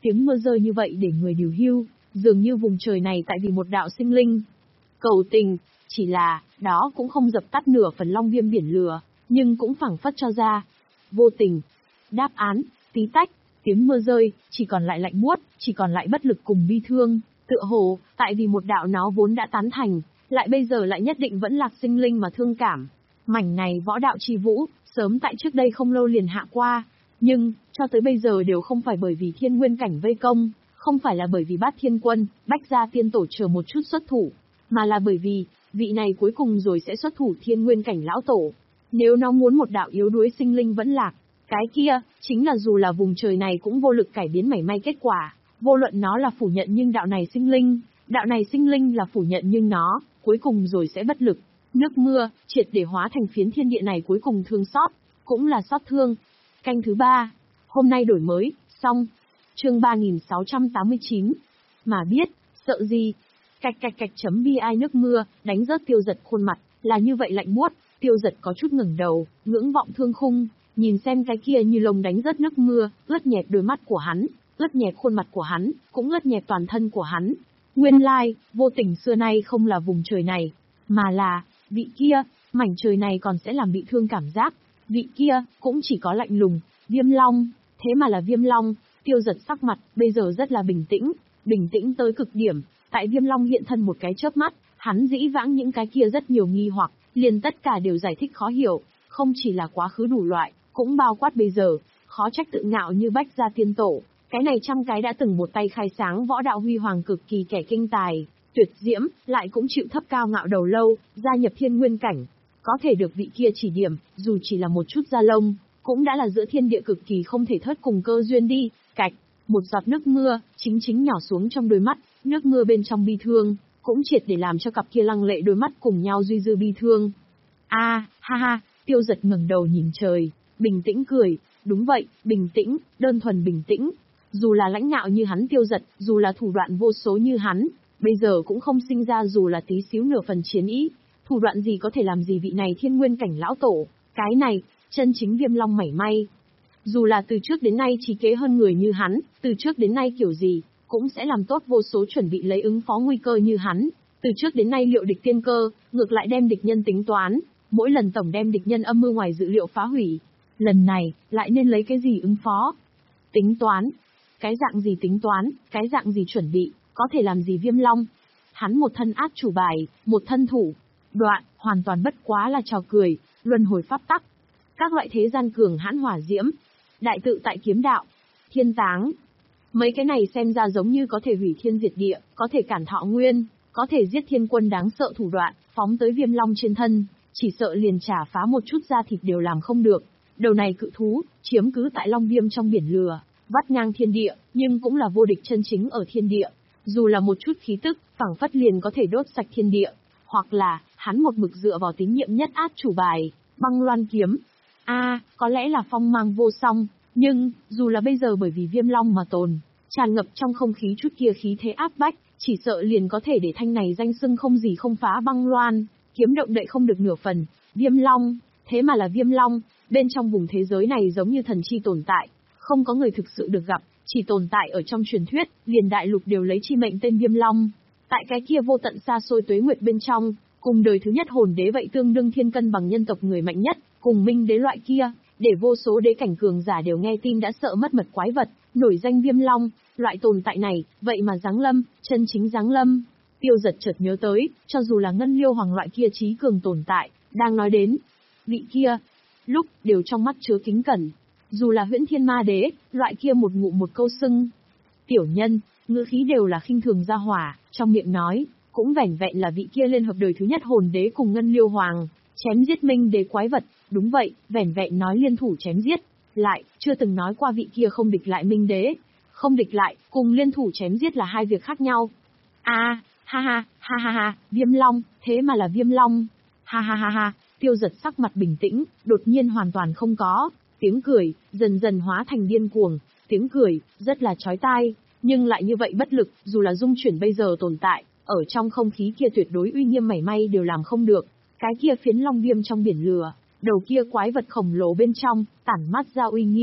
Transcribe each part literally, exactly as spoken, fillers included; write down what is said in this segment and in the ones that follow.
tiếng mưa rơi như vậy để người điều hưu, dường như vùng trời này tại vì một đạo sinh linh cầu tình, chỉ là, đó cũng không dập tắt nửa phần long viêm biển lửa, nhưng cũng phảng phất cho ra. Vô tình. Đáp án, tí tách, tiếng mưa rơi, chỉ còn lại lạnh buốt, chỉ còn lại bất lực cùng bi thương, tựa hồ, tại vì một đạo nó vốn đã tán thành, lại bây giờ lại nhất định vẫn lạc sinh linh mà thương cảm. Mảnh này võ đạo chi vũ, sớm tại trước đây không lâu liền hạ qua, nhưng, cho tới bây giờ đều không phải bởi vì thiên nguyên cảnh vây công, không phải là bởi vì bát thiên quân, bách gia tiên tổ chờ một chút xuất thủ, mà là bởi vì, vị này cuối cùng rồi sẽ xuất thủ thiên nguyên cảnh lão tổ. Nếu nó muốn một đạo yếu đuối sinh linh vẫn lạc, cái kia, chính là dù là vùng trời này cũng vô lực cải biến mảy may kết quả, vô luận nó là phủ nhận nhưng đạo này sinh linh, đạo này sinh linh là phủ nhận nhưng nó, cuối cùng rồi sẽ bất lực. Nước mưa, triệt để hóa thành phiến thiên địa này cuối cùng thương xót, cũng là xót thương. Canh thứ ba, hôm nay đổi mới, xong. Chương ba nghìn sáu trăm tám mươi chín. Mà biết, sợ gì? Cạch cạch cạch chấm bi ai nước mưa, đánh rớt Tiêu Giật khuôn mặt, là như vậy lạnh buốt. Tiêu Giật có chút ngẩng đầu, ngưỡng vọng thương khung, nhìn xem cái kia như lồng đánh rớt nước mưa, ướt nhẹp đôi mắt của hắn, ướt nhẹp khuôn mặt của hắn, cũng ướt nhẹp toàn thân của hắn. Nguyên lai, vô tình xưa nay không là vùng trời này, mà là, vị kia, mảnh trời này còn sẽ làm bị thương cảm giác. Vị kia, cũng chỉ có lạnh lùng, Viêm Long, thế mà là Viêm Long. Tiêu Giật sắc mặt, bây giờ rất là bình tĩnh, bình tĩnh tới cực điểm. Tại Viêm Long hiện thân một cái chớp mắt, hắn dĩ vãng những cái kia rất nhiều nghi hoặc, liền tất cả đều giải thích khó hiểu, không chỉ là quá khứ đủ loại, cũng bao quát bây giờ, khó trách tự ngạo như bách gia tiên tổ. Cái này trăm cái đã từng một tay khai sáng võ đạo huy hoàng cực kỳ kẻ kinh tài, tuyệt diễm, lại cũng chịu thấp cao ngạo đầu lâu, gia nhập thiên nguyên cảnh. Có thể được vị kia chỉ điểm, dù chỉ là một chút da lông, cũng đã là giữa thiên địa cực kỳ không thể thất cùng cơ duyên đi. Cạch, một giọt nước mưa, chính chính nhỏ xuống trong đôi mắt, nước mưa bên trong bi thương, cũng triệt để làm cho cặp kia lăng lệ đôi mắt cùng nhau duy dư bi thương. A, à, ha ha, Tiêu Giật ngẩng đầu nhìn trời, bình tĩnh cười, đúng vậy, bình tĩnh, đơn thuần bình tĩnh. Dù là lãnh ngạo như hắn Tiêu Giật, dù là thủ đoạn vô số như hắn, bây giờ cũng không sinh ra dù là tí xíu nửa phần chiến ý. Thủ đoạn gì có thể làm gì vị này thiên nguyên cảnh lão tổ, cái này, chân chính Viêm Long mảy may. Dù là từ trước đến nay trí kế hơn người như hắn, từ trước đến nay kiểu gì, cũng sẽ làm tốt vô số chuẩn bị lấy ứng phó nguy cơ như hắn. Từ trước đến nay liệu địch tiên cơ, ngược lại đem địch nhân tính toán, mỗi lần tổng đem địch nhân âm mưu ngoài dự liệu phá hủy. Lần này, lại nên lấy cái gì ứng phó? Tính toán. Cái dạng gì tính toán, cái dạng gì chuẩn bị, có thể làm gì Viêm Long? Hắn một thân át chủ bài, một thân thủ đoạn, hoàn toàn bất quá là trò cười, luân hồi pháp tắc. Các loại thế gian cường hãn hỏa diễm, đại tự tại kiếm đạo, thiên táng. Mấy cái này xem ra giống như có thể hủy thiên diệt địa, có thể cản thọ nguyên, có thể giết thiên quân đáng sợ thủ đoạn, phóng tới Viêm Long trên thân, chỉ sợ liền trả phá một chút da thịt đều làm không được. Đầu này cự thú, chiếm cứ tại Long Viêm trong biển lửa, vắt ngang thiên địa, nhưng cũng là vô địch chân chính ở thiên địa. Dù là một chút khí tức, phảng phất liền có thể đốt sạch thiên địa. Hoặc là, hắn một mực dựa vào tín nhiệm nhất át chủ bài, băng loan kiếm. A, à, có lẽ là phong mang vô song, nhưng, dù là bây giờ bởi vì Viêm Long mà tồn, tràn ngập trong không khí chút kia khí thế áp bách, chỉ sợ liền có thể để thanh này danh xưng không gì không phá băng loan, kiếm động đậy không được nửa phần. Viêm Long, thế mà là Viêm Long, bên trong vùng thế giới này giống như thần chi tồn tại, không có người thực sự được gặp, chỉ tồn tại ở trong truyền thuyết, liền đại lục đều lấy chi mệnh tên Viêm Long. Tại cái kia vô tận xa xôi tuế nguyệt bên trong, cùng đời thứ nhất hồn đế vậy tương đương thiên cân bằng nhân tộc người mạnh nhất, cùng minh đế loại kia, để vô số đế cảnh cường giả đều nghe tin đã sợ mất mật quái vật, nổi danh Viêm Long, loại tồn tại này, vậy mà giáng lâm, chân chính giáng lâm. Tiêu Giật chợt nhớ tới, cho dù là Ngân Liêu Hoàng loại kia trí cường tồn tại, đang nói đến vị kia, lúc đều trong mắt chứa kính cẩn. Dù là Huyễn Thiên Ma Đế, loại kia một ngụ một câu xưng tiểu nhân, ngữ khí đều là khinh thường ra hỏa, trong miệng nói, cũng vẻn vẹn là vị kia lên hợp đời thứ nhất hồn đế cùng Ngân Liêu Hoàng, chém giết minh đế quái vật, đúng vậy, vẻn vẹn nói liên thủ chém giết, lại, chưa từng nói qua vị kia không địch lại minh đế, không địch lại, cùng liên thủ chém giết là hai việc khác nhau. A, à, ha ha, ha ha ha, Viêm Long, thế mà là Viêm Long, ha ha ha ha, Tiêu Giật sắc mặt bình tĩnh, đột nhiên hoàn toàn không có, tiếng cười, dần dần hóa thành điên cuồng, tiếng cười, rất là chói tai, nhưng lại như vậy bất lực, dù là dung chuyển bây giờ tồn tại, ở trong không khí kia tuyệt đối uy nghiêm mảy may đều làm không được, cái kia phiến Long Viêm trong biển lửa, đầu kia quái vật khổng lồ bên trong, tản mát ra uy nghiêm,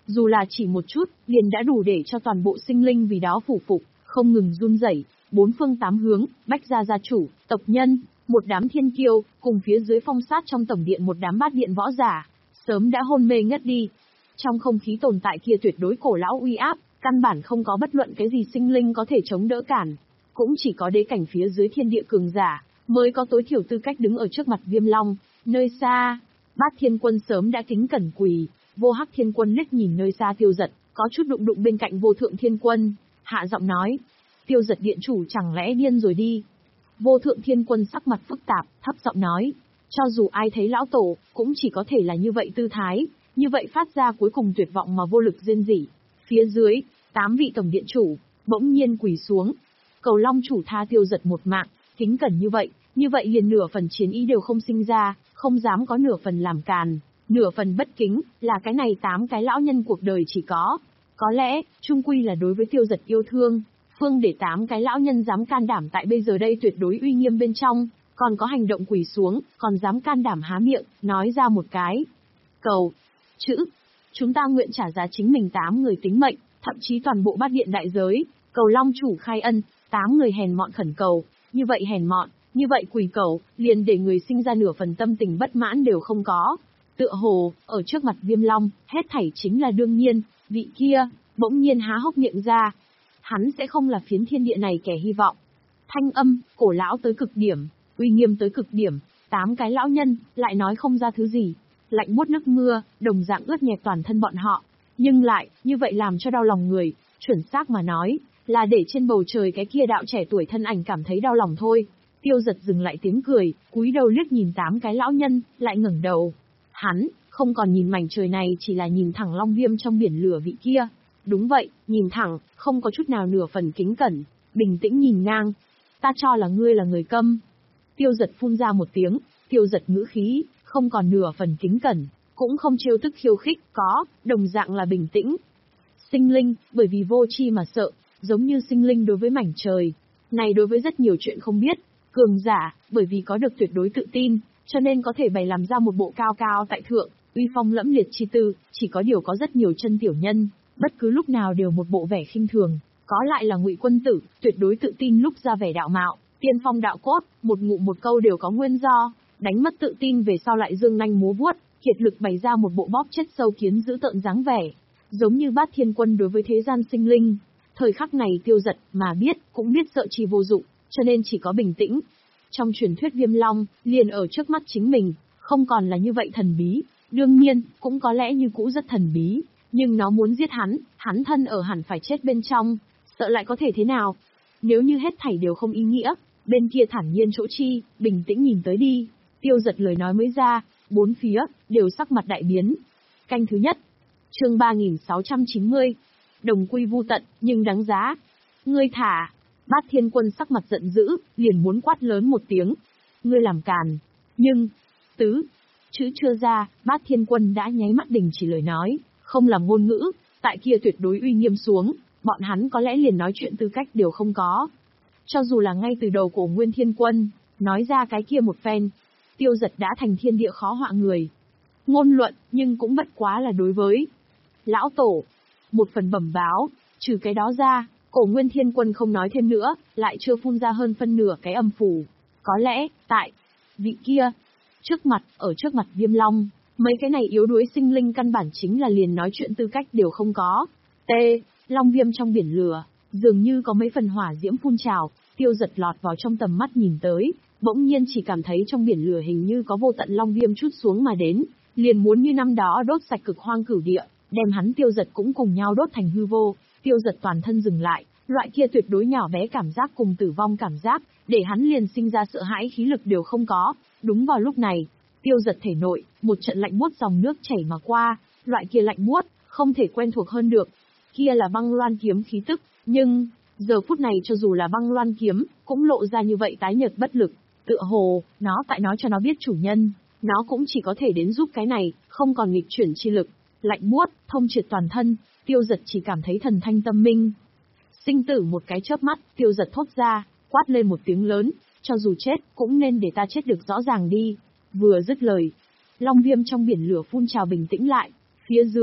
Dù là chỉ một chút, liền đã đủ để cho toàn bộ sinh linh vì đó phủ phục, không ngừng run rẩy. Bốn phương tám hướng, Bách gia gia chủ, tộc nhân, một đám thiên kiêu, cùng phía dưới phong sát trong tổng điện một đám bát điện võ giả, sớm đã hôn mê ngất đi. Trong không khí tồn tại kia tuyệt đối cổ lão uy áp, căn bản không có bất luận cái gì sinh linh có thể chống đỡ cản. Cũng chỉ có đế cảnh phía dưới thiên địa cường giả, mới có tối thiểu tư cách đứng ở trước mặt Viêm Long. Nơi xa, Bát Thiên Quân sớm đã kính cẩn quỳ, Vô Hắc Thiên Quân liếc nhìn nơi xa Tiêu Dật, có chút đụng đụng bên cạnh Vô Thượng Thiên Quân, hạ giọng nói: Tiêu Dật điện chủ chẳng lẽ điên rồi đi? Vô Thượng Thiên Quân sắc mặt phức tạp, thấp giọng nói: cho dù ai thấy lão tổ, cũng chỉ có thể là như vậy tư thái, như vậy phát ra cuối cùng tuyệt vọng mà vô lực rên rỉ. Phía dưới, tám vị tổng điện chủ bỗng nhiên quỳ xuống, cầu Long chủ tha Tiêu Dật một mạng. Kính cẩn như vậy, như vậy liền nửa phần chiến ý đều không sinh ra, không dám có nửa phần làm càn, nửa phần bất kính, là cái này tám cái lão nhân cuộc đời chỉ có. Có lẽ, trung quy là đối với Tiêu Dật yêu thương, phương để tám cái lão nhân dám can đảm tại bây giờ đây tuyệt đối uy nghiêm bên trong, còn có hành động quỳ xuống, còn dám can đảm há miệng, nói ra một cái cầu chữ. Chúng ta nguyện trả giá chính mình tám người tính mệnh, thậm chí toàn bộ bát điện đại giới, cầu Long chủ khai ân. Tám người hèn mọn khẩn cầu, như vậy hèn mọn, như vậy quỳ cầu, liền để người sinh ra nửa phần tâm tình bất mãn đều không có. Tựa hồ, ở trước mặt Viêm Long, hết thảy chính là đương nhiên. Vị kia bỗng nhiên há hốc miệng ra, hắn sẽ không là phiến thiên địa này kẻ hy vọng. Thanh âm cổ lão tới cực điểm, uy nghiêm tới cực điểm, tám cái lão nhân lại nói không ra thứ gì. Lạnh buốt nước mưa, đồng dạng ướt nhẹp toàn thân bọn họ, nhưng lại như vậy làm cho đau lòng người. Chuẩn xác mà nói, là để trên bầu trời cái kia đạo trẻ tuổi thân ảnh cảm thấy đau lòng thôi. Tiêu Dật dừng lại tiếng cười, cúi đầu liếc nhìn tám cái lão nhân, lại ngẩng đầu. Hắn không còn nhìn mảnh trời này, chỉ là nhìn thẳng Long Viêm trong biển lửa vị kia. Đúng vậy, nhìn thẳng, không có chút nào nửa phần kính cẩn, bình tĩnh nhìn ngang. Ta cho là ngươi là người câm. Tiêu Dật phun ra một tiếng, Tiêu Dật ngữ khí, không còn nửa phần kính cẩn, cũng không trêu tức khiêu khích, có, đồng dạng là bình tĩnh. Sinh linh, bởi vì vô tri mà sợ, giống như sinh linh đối với mảnh trời. Này đối với rất nhiều chuyện không biết, cường giả, bởi vì có được tuyệt đối tự tin, cho nên có thể bày làm ra một bộ cao cao tại thượng, uy phong lẫm liệt chi tư, chỉ có điều có rất nhiều chân tiểu nhân, bất cứ lúc nào đều một bộ vẻ khinh thường, có lại là Ngụy Quân Tử, tuyệt đối tự tin lúc ra vẻ đạo mạo, tiên phong đạo cốt, một ngụ một câu đều có nguyên do, đánh mất tự tin về sau lại dương nanh múa vuốt, kiệt lực bày ra một bộ bóp chết sâu kiến dữ tợn dáng vẻ, giống như Bát Thiên Quân đối với thế gian sinh linh. Thời khắc này Tiêu Dật mà biết, cũng biết sợ chi vô dụng, cho nên chỉ có bình tĩnh. Trong truyền thuyết Viêm Long, liền ở trước mắt chính mình, không còn là như vậy thần bí, đương nhiên, cũng có lẽ như cũ rất thần bí, nhưng nó muốn giết hắn, hắn thân ở hẳn phải chết bên trong, sợ lại có thể thế nào? Nếu như hết thảy đều không ý nghĩa, bên kia thản nhiên chỗ chi, bình tĩnh nhìn tới đi. Tiêu Dật lời nói mới ra, bốn phía, đều sắc mặt đại biến. Canh thứ nhất, chương ba nghìn sáu trăm chín mươi, đồng quy vu tận, nhưng đáng giá. Ngươi thả, Bát Thiên Quân sắc mặt giận dữ, liền muốn quát lớn một tiếng. Ngươi làm càn, nhưng, tứ, chữ chưa ra, Bát Thiên Quân đã nháy mắt đình chỉ lời nói, không làm ngôn ngữ, tại kia tuyệt đối uy nghiêm xuống, bọn hắn có lẽ liền nói chuyện tư cách đều không có. Cho dù là ngay từ đầu của Nguyên Thiên Quân, nói ra cái kia một phen, Tiêu Dật đã thành thiên địa khó họa người. Ngôn luận, nhưng cũng bất quá là đối với lão tổ, một phần bẩm báo, trừ cái đó ra, cổ Nguyên Thiên Quân không nói thêm nữa, lại chưa phun ra hơn phân nửa cái âm phủ. Có lẽ, tại vị kia, trước mặt, ở trước mặt Viêm Long, mấy cái này yếu đuối sinh linh căn bản chính là liền nói chuyện tư cách đều không có. T. Long Viêm trong biển lửa, dường như có mấy phần hỏa diễm phun trào, Tiêu Dật lọt vào trong tầm mắt nhìn tới, bỗng nhiên chỉ cảm thấy trong biển lửa hình như có vô tận long viêm trút xuống mà đến, liền muốn như năm đó đốt sạch cực hoang cửu địa, đem hắn Tiêu Dật cũng cùng nhau đốt thành hư vô. Tiêu Dật toàn thân dừng lại, loại kia tuyệt đối nhỏ bé cảm giác cùng tử vong cảm giác, để hắn liền sinh ra sợ hãi, khí lực đều không có. Đúng vào lúc này, Tiêu Dật thể nội, một trận lạnh buốt dòng nước chảy mà qua, loại kia lạnh buốt, không thể quen thuộc hơn được. Kia là băng loan kiếm khí tức, nhưng giờ phút này cho dù là băng loan kiếm, cũng lộ ra như vậy tái nhợt bất lực. Tựa hồ, nó tại nói cho nó biết chủ nhân, nó cũng chỉ có thể đến giúp cái này, không còn nghịch chuyển chi lực. Lạnh buốt, thông triệt toàn thân, Tiêu Dật chỉ cảm thấy thần thanh tâm minh. Sinh tử một cái chớp mắt, Tiêu Dật thốt ra, quát lên một tiếng lớn, cho dù chết, cũng nên để ta chết được rõ ràng đi. Vừa dứt lời, long viêm trong biển lửa phun trào bình tĩnh lại, phía dưới,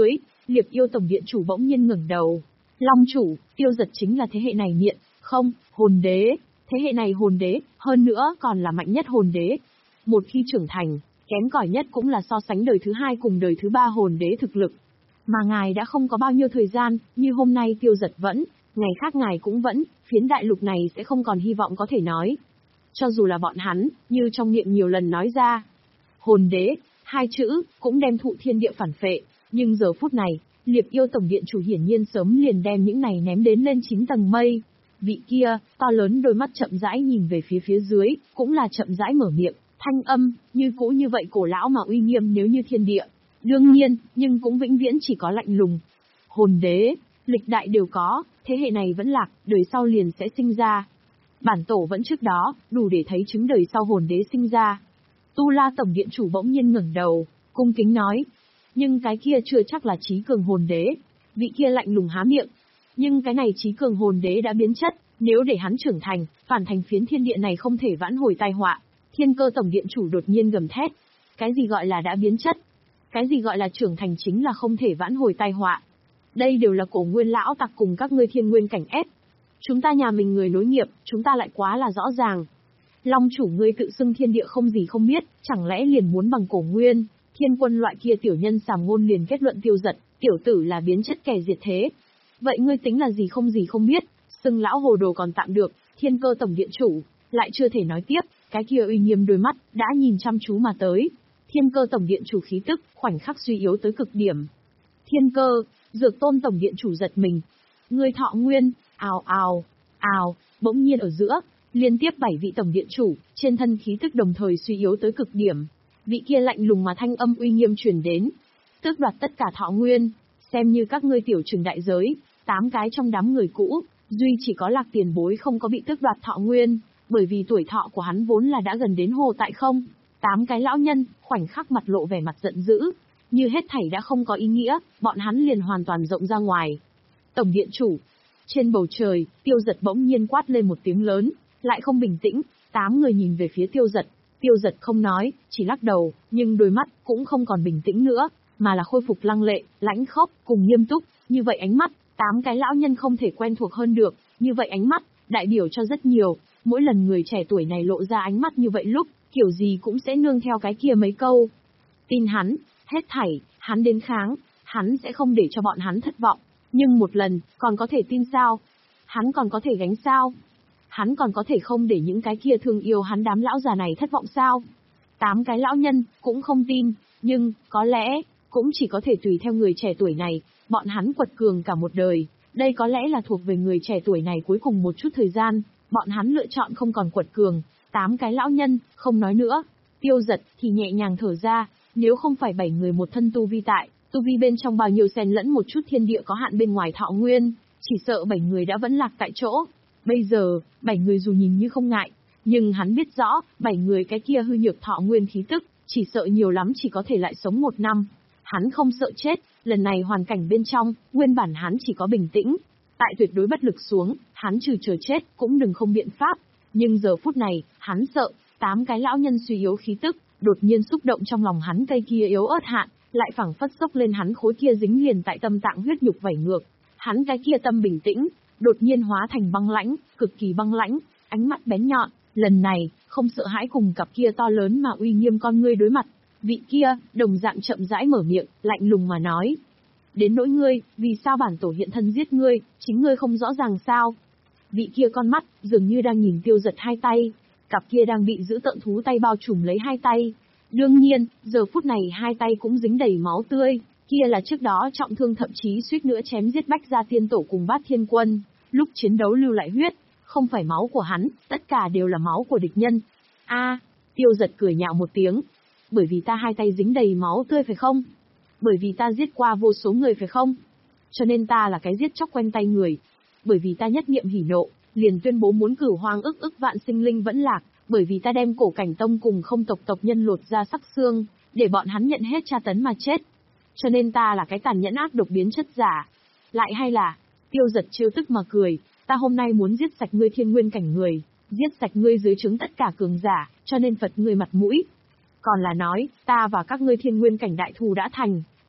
Liệp Yêu tổng điện chủ bỗng nhiên ngẩng đầu. Long chủ, Tiêu Giật chính là thế hệ này miệng, không, hồn đế, thế hệ này hồn đế, hơn nữa còn là mạnh nhất hồn đế. Một khi trưởng thành, kém cỏi nhất cũng là so sánh đời thứ hai cùng đời thứ ba hồn đế thực lực. Mà ngài đã không có bao nhiêu thời gian, như hôm nay Tiêu Giật vẫn, ngày khác ngài cũng vẫn, phiến đại lục này sẽ không còn hy vọng có thể nói. Cho dù là bọn hắn, như trong miệng nhiều lần nói ra, hồn đế, hai chữ, cũng đem thụ thiên địa phản phệ, nhưng giờ phút này, Liệp Yêu tổng điện chủ hiển nhiên sớm liền đem những này ném đến lên chín tầng mây. Vị kia, to lớn đôi mắt chậm rãi nhìn về phía phía dưới, cũng là chậm rãi mở miệng, thanh âm, như cũ như vậy cổ lão mà uy nghiêm nếu như thiên địa. Đương nhiên, nhưng cũng vĩnh viễn chỉ có lạnh lùng. Hồn đế, lịch đại đều có, thế hệ này vẫn lạc, đời sau liền sẽ sinh ra. Bản tổ vẫn trước đó, đủ để thấy chứng đời sau hồn đế sinh ra. Tu La tổng điện chủ bỗng nhiên ngẩng đầu, cung kính nói. Nhưng cái kia chưa chắc là trí cường hồn đế. Vị kia lạnh lùng há miệng. Nhưng cái này trí cường hồn đế đã biến chất, nếu để hắn trưởng thành, phản thành phiến thiên địa này không thể vãn hồi tai họa. Thiên Cơ tổng điện chủ đột nhiên gầm thét. Cái gì gọi là đã biến chất? Cái gì gọi là trưởng thành chính là không thể vãn hồi tai họa. Đây đều là cổ nguyên lão tặc cùng các ngươi thiên nguyên cảnh ép. Chúng ta nhà mình người nối nghiệp, chúng ta lại quá là rõ ràng. Long chủ ngươi tự xưng thiên địa không gì không biết, chẳng lẽ liền muốn bằng cổ nguyên, thiên quân loại kia tiểu nhân sàm ngôn liền kết luận Tiêu Giật, tiểu tử là biến chất kẻ diệt thế. Vậy ngươi tính là gì không gì không biết, xưng lão hồ đồ còn tạm được, Thiên Cơ tổng điện chủ, lại chưa thể nói tiếp, cái kia uy nghiêm đôi mắt, đã nhìn chăm chú mà tới. Thiên Cơ tổng điện chủ khí tức, khoảnh khắc suy yếu tới cực điểm. Thiên Cơ, Dược Tôn tổng điện chủ giật mình. Ngươi thọ nguyên, ào ào, ào, bỗng nhiên ở giữa, liên tiếp bảy vị tổng điện chủ, trên thân khí tức đồng thời suy yếu tới cực điểm. Vị kia lạnh lùng mà thanh âm uy nghiêm truyền đến. Tước đoạt tất cả thọ nguyên, xem như các ngươi tiểu trừng đại giới, tám cái trong đám người cũ, duy chỉ có Lạc tiền bối không có bị tước đoạt thọ nguyên, bởi vì tuổi thọ của hắn vốn là đã gần đến hồ tại không. Tám cái lão nhân, khoảnh khắc mặt lộ vẻ mặt giận dữ, như hết thảy đã không có ý nghĩa, bọn hắn liền hoàn toàn rộng ra ngoài. Tổng điện chủ, trên bầu trời, Tiêu Giật bỗng nhiên quát lên một tiếng lớn, lại không bình tĩnh, tám người nhìn về phía Tiêu Giật, Tiêu Giật không nói, chỉ lắc đầu, nhưng đôi mắt cũng không còn bình tĩnh nữa, mà là khôi phục lăng lệ, lãnh khốc, cùng nghiêm túc, như vậy ánh mắt, tám cái lão nhân không thể quen thuộc hơn được, như vậy ánh mắt, đại biểu cho rất nhiều, mỗi lần người trẻ tuổi này lộ ra ánh mắt như vậy lúc, kiểu gì cũng sẽ nương theo cái kia mấy câu. Tin hắn, hết thảy, hắn đến kháng, hắn sẽ không để cho bọn hắn thất vọng, nhưng một lần, còn có thể tin sao? Hắn còn có thể gánh sao? Hắn còn có thể không để những cái kia thương yêu hắn đám lão già này thất vọng sao? Tám cái lão nhân, cũng không tin, nhưng, có lẽ, cũng chỉ có thể tùy theo người trẻ tuổi này, bọn hắn quật cường cả một đời, đây có lẽ là thuộc về người trẻ tuổi này cuối cùng một chút thời gian, bọn hắn lựa chọn không còn quật cường, tám cái lão nhân, không nói nữa. Tiêu Giật thì nhẹ nhàng thở ra, nếu không phải bảy người một thân tu vi tại, tu vi bên trong bao nhiêu xen lẫn một chút thiên địa có hạn bên ngoài thọ nguyên, chỉ sợ bảy người đã vẫn lạc tại chỗ. Bây giờ, bảy người dù nhìn như không ngại, nhưng hắn biết rõ, bảy người cái kia hư nhược thọ nguyên khí tức, chỉ sợ nhiều lắm chỉ có thể lại sống một năm. Hắn không sợ chết, lần này hoàn cảnh bên trong, nguyên bản hắn chỉ có bình tĩnh. Tại tuyệt đối bất lực xuống, hắn trừ chờ chết, cũng đừng không biện pháp. Nhưng giờ phút này, hắn sợ, tám cái lão nhân suy yếu khí tức, đột nhiên xúc động trong lòng hắn cây kia yếu ớt hạn, lại phẳng phất sốc lên hắn khối kia dính liền tại tâm tạng huyết nhục vảy ngược. Hắn cái kia tâm bình tĩnh, đột nhiên hóa thành băng lãnh, cực kỳ băng lãnh, ánh mắt bén nhọn, lần này, không sợ hãi cùng cặp kia to lớn mà uy nghiêm con ngươi đối mặt. Vị kia, đồng dạng chậm rãi mở miệng, lạnh lùng mà nói. Đến nỗi ngươi, vì sao bản tổ hiện thân giết ngươi, chính ngươi không rõ ràng sao? Vị kia con mắt, dường như đang nhìn Tiêu Giật hai tay, cặp kia đang bị giữ tợn thú tay bao trùm lấy hai tay. Đương nhiên, giờ phút này hai tay cũng dính đầy máu tươi, kia là trước đó trọng thương thậm chí suýt nữa chém giết Bách Gia Tiên Tổ cùng Bát Thiên Quân, lúc chiến đấu lưu lại huyết, không phải máu của hắn, tất cả đều là máu của địch nhân. A, Tiêu Giật cười nhạo một tiếng. Bởi vì ta hai tay dính đầy máu tươi phải không? Bởi vì ta giết qua vô số người phải không? Cho nên ta là cái giết chóc quen tay người. Bởi vì ta nhất niệm hỉ nộ, liền tuyên bố muốn cửu hoang ức ức vạn sinh linh vẫn lạc, bởi vì ta đem Cổ Cảnh Tông cùng không tộc tộc nhân lột ra sắc xương, để bọn hắn nhận hết tra tấn mà chết. Cho nên ta là cái tàn nhẫn ác độc biến chất giả. Lại hay là, Tiêu Giật trêu tức mà cười, ta hôm nay muốn giết sạch ngươi thiên nguyên cảnh người, giết sạch ngươi dưới trướng tất cả cường giả, cho nên Phật ngươi mặt mũi. Còn là nói, ta và các ngươi thiên nguyên cảnh đại thù đã thành,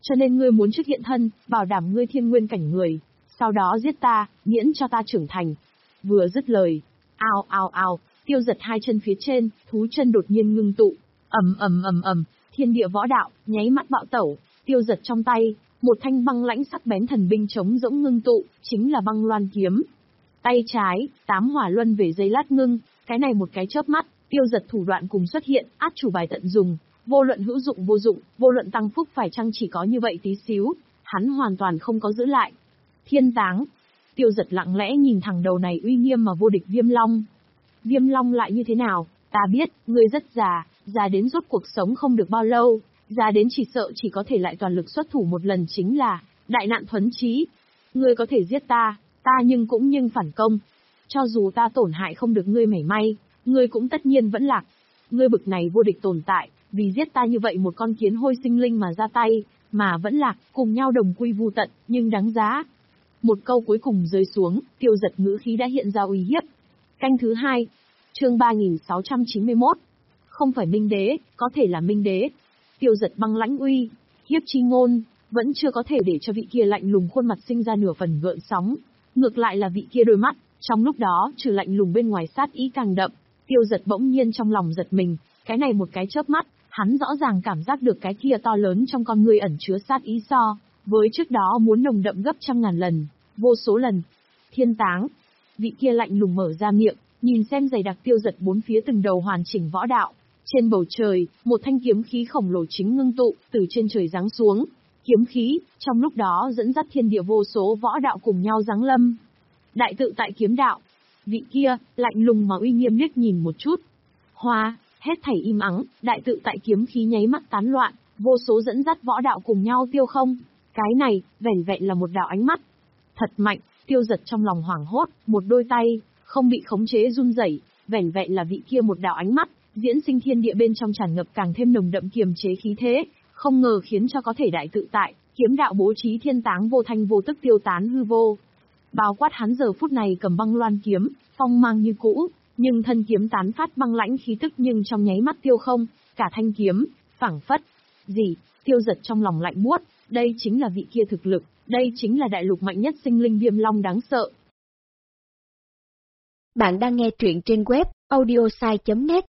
Cho nên ngươi muốn trước hiện thân, bảo đảm ngươi thiên nguyên cảnh người, sau đó giết ta, miễn cho ta trưởng thành. Vừa dứt lời, ao ao ao, Tiêu Giật hai chân phía trên, thú chân đột nhiên ngưng tụ, ầm ầm ầm ầm, thiên địa võ đạo, nháy mắt bạo tẩu. Tiêu Giật trong tay, một thanh băng lãnh sắc bén thần binh chống rỗng ngưng tụ, chính là băng loan kiếm. Tay trái, tám hỏa luân về giây lát ngưng, cái này một cái chớp mắt, Tiêu Giật thủ đoạn cùng xuất hiện, át chủ bài tận dùng, vô luận hữu dụng vô dụng, vô luận tăng phúc phải chăng chỉ có như vậy tí xíu, hắn hoàn toàn không có giữ lại. Thiên táng. Tiêu Giật lặng lẽ nhìn thẳng đầu này uy nghiêm mà vô địch Viêm Long. Viêm Long lại như thế nào, ta biết, ngươi rất già, già đến rốt cuộc sống không được bao lâu, già đến chỉ sợ chỉ có thể lại toàn lực xuất thủ một lần chính là đại nạn thuấn chí. Ngươi có thể giết ta, ta nhưng cũng nhưng phản công. Cho dù ta tổn hại không được ngươi mảy may, ngươi cũng tất nhiên vẫn lạc. Ngươi bực này vô địch tồn tại, vì giết ta như vậy một con kiến hôi sinh linh mà ra tay, mà vẫn lạc, cùng nhau đồng quy vu tận, nhưng đáng giá. Một câu cuối cùng rơi xuống, Tiêu Giật ngữ khí đã hiện ra uy hiếp. Canh thứ hai, chương ba nghìn sáu trăm chín mươi mốt. Không phải Minh Đế, có thể là Minh Đế. Tiêu Giật băng lãnh uy, hiếp chi ngôn, vẫn chưa có thể để cho vị kia lạnh lùng khuôn mặt sinh ra nửa phần gợn sóng. Ngược lại là vị kia đôi mắt, trong lúc đó trừ lạnh lùng bên ngoài sát ý càng đậm. Tiêu Giật bỗng nhiên trong lòng giật mình, cái này một cái chớp mắt, hắn rõ ràng cảm giác được cái kia to lớn trong con người ẩn chứa sát ý so với trước đó muốn nồng đậm gấp trăm ngàn lần, vô số lần. Thiên táng. Vị kia lạnh lùng mở ra miệng, nhìn xem dày đặc Tiêu Giật bốn phía từng đầu hoàn chỉnh võ đạo. Trên bầu trời, một thanh kiếm khí khổng lồ chính ngưng tụ, từ trên trời giáng xuống. Kiếm khí, trong lúc đó dẫn dắt thiên địa vô số võ đạo cùng nhau giáng lâm. Đại tự tại kiếm đạo. Vị kia, lạnh lùng mà uy nghiêm liếc nhìn một chút. Hoa, hết thảy im ắng, đại tự tại kiếm khí nháy mắt tán loạn, vô số dẫn dắt võ đạo cùng nhau tiêu không. Cái này, vẻn vẹn là một đạo ánh mắt. Thật mạnh, Tiêu Giật trong lòng hoảng hốt, một đôi tay, không bị khống chế run rẩy, vẻn vẹn là vị kia một đạo ánh mắt, diễn sinh thiên địa bên trong tràn ngập càng thêm nồng đậm kiềm chế khí thế, không ngờ khiến cho có thể đại tự tại, kiếm đạo bố trí thiên táng vô thanh vô tức tiêu tán hư vô. Bao quát hắn giờ phút này cầm băng loan kiếm, phong mang như cũ, nhưng thân kiếm tán phát băng lãnh khí tức nhưng trong nháy mắt tiêu không, cả thanh kiếm, phảng phất. Gì? Tiêu Giật trong lòng lạnh buốt, đây chính là vị kia thực lực, đây chính là đại lục mạnh nhất sinh linh Viêm Long đáng sợ. Bạn đang nghe truyện trên web audiosai chấm net.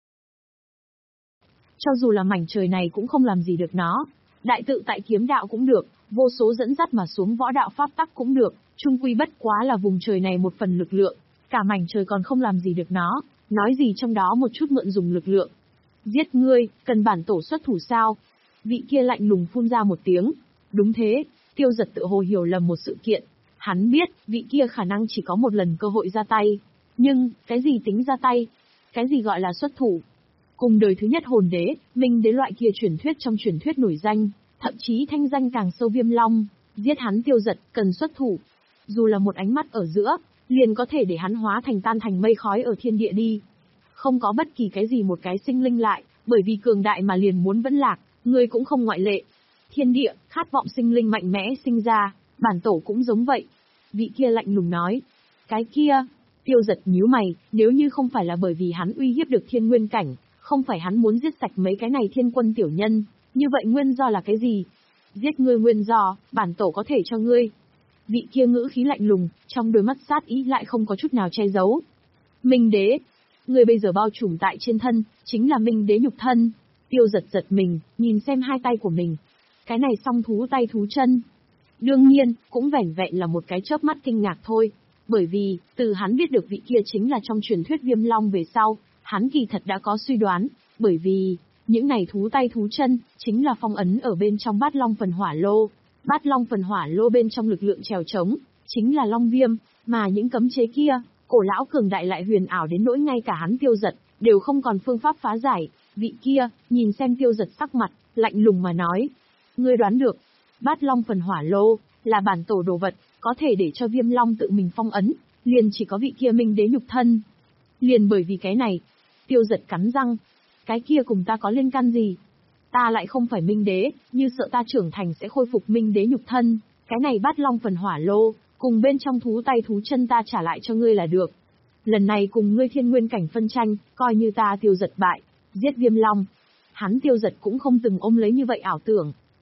Cho dù là mảnh trời này cũng không làm gì được nó, đại tự tại kiếm đạo cũng được, vô số dẫn dắt mà xuống võ đạo pháp tắc cũng được, chung quy bất quá là vùng trời này một phần lực lượng, cả mảnh trời còn không làm gì được nó, nói gì trong đó một chút mượn dùng lực lượng. Giết ngươi, cần bản tổ xuất thủ sao? Vị kia lạnh lùng phun ra một tiếng. Đúng thế, Tiêu Giật tự hồ hiểu lầm một sự kiện. Hắn biết, vị kia khả năng chỉ có một lần cơ hội ra tay. Nhưng, cái gì tính ra tay? Cái gì gọi là xuất thủ? Cùng đời thứ nhất hồn đế, Minh Đế loại kia truyền thuyết trong truyền thuyết nổi danh, thậm chí thanh danh càng sâu Viêm Long, giết hắn Tiêu Giật cần xuất thủ. Dù là một ánh mắt ở giữa, liền có thể để hắn hóa thành tan thành mây khói ở thiên địa đi. Không có bất kỳ cái gì một cái sinh linh lại, bởi vì cường đại mà liền muốn vẫn lạc, người cũng không ngoại lệ. Thiên địa, khát vọng sinh linh mạnh mẽ sinh ra, bản tổ cũng giống vậy. Vị kia lạnh lùng nói. Cái kia, Tiêu Giật nhíu mày, nếu như không phải là bởi vì hắn uy hiếp được thiên nguyên cảnh, không phải hắn muốn giết sạch mấy cái này thiên quân tiểu nhân, như vậy nguyên do là cái gì? Giết ngươi nguyên do, bản tổ có thể cho ngươi. Vị kia ngữ khí lạnh lùng, trong đôi mắt sát ý lại không có chút nào che giấu. Minh Đế, ngươi bây giờ bao trùm tại trên thân, chính là Minh Đế nhục thân. Tiêu Giật giật mình, nhìn xem hai tay của mình. Cái này song thú tay thú chân. Đương nhiên, cũng vẻn vẹn là một cái chớp mắt kinh ngạc thôi. Bởi vì, từ hắn biết được vị kia chính là trong truyền thuyết Viêm Long về sau, hắn kỳ thật đã có suy đoán, bởi vì, những này thú tay thú chân, chính là phong ấn ở bên trong bát long phần hỏa lô. Bát long phần hỏa lô bên trong lực lượng trèo trống, chính là long viêm, mà những cấm chế kia, cổ lão cường đại lại huyền ảo đến nỗi ngay cả hắn Tiêu Giật, đều không còn phương pháp phá giải. Vị kia, nhìn xem Tiêu Giật sắc mặt, lạnh lùng mà nói. Ngươi đoán được, bát long phần hỏa lô, là bản tổ đồ vật, có thể để cho Viêm Long tự mình phong ấn, liền chỉ có vị kia Minh Đế nhục thân. Liền bởi vì cái này, Tiêu Giật cắn răng, cái kia cùng ta có liên can gì? Ta lại không phải Minh Đế, như sợ ta trưởng thành sẽ khôi phục Minh Đế nhục thân, cái này bát long phần hỏa lô, cùng bên trong thú tay thú chân ta trả lại cho ngươi là được. Lần này cùng ngươi thiên nguyên cảnh phân tranh, coi như ta Tiêu Giật bại, giết Viêm Long. Hắn Tiêu Giật cũng không từng ôm lấy như vậy ảo tưởng.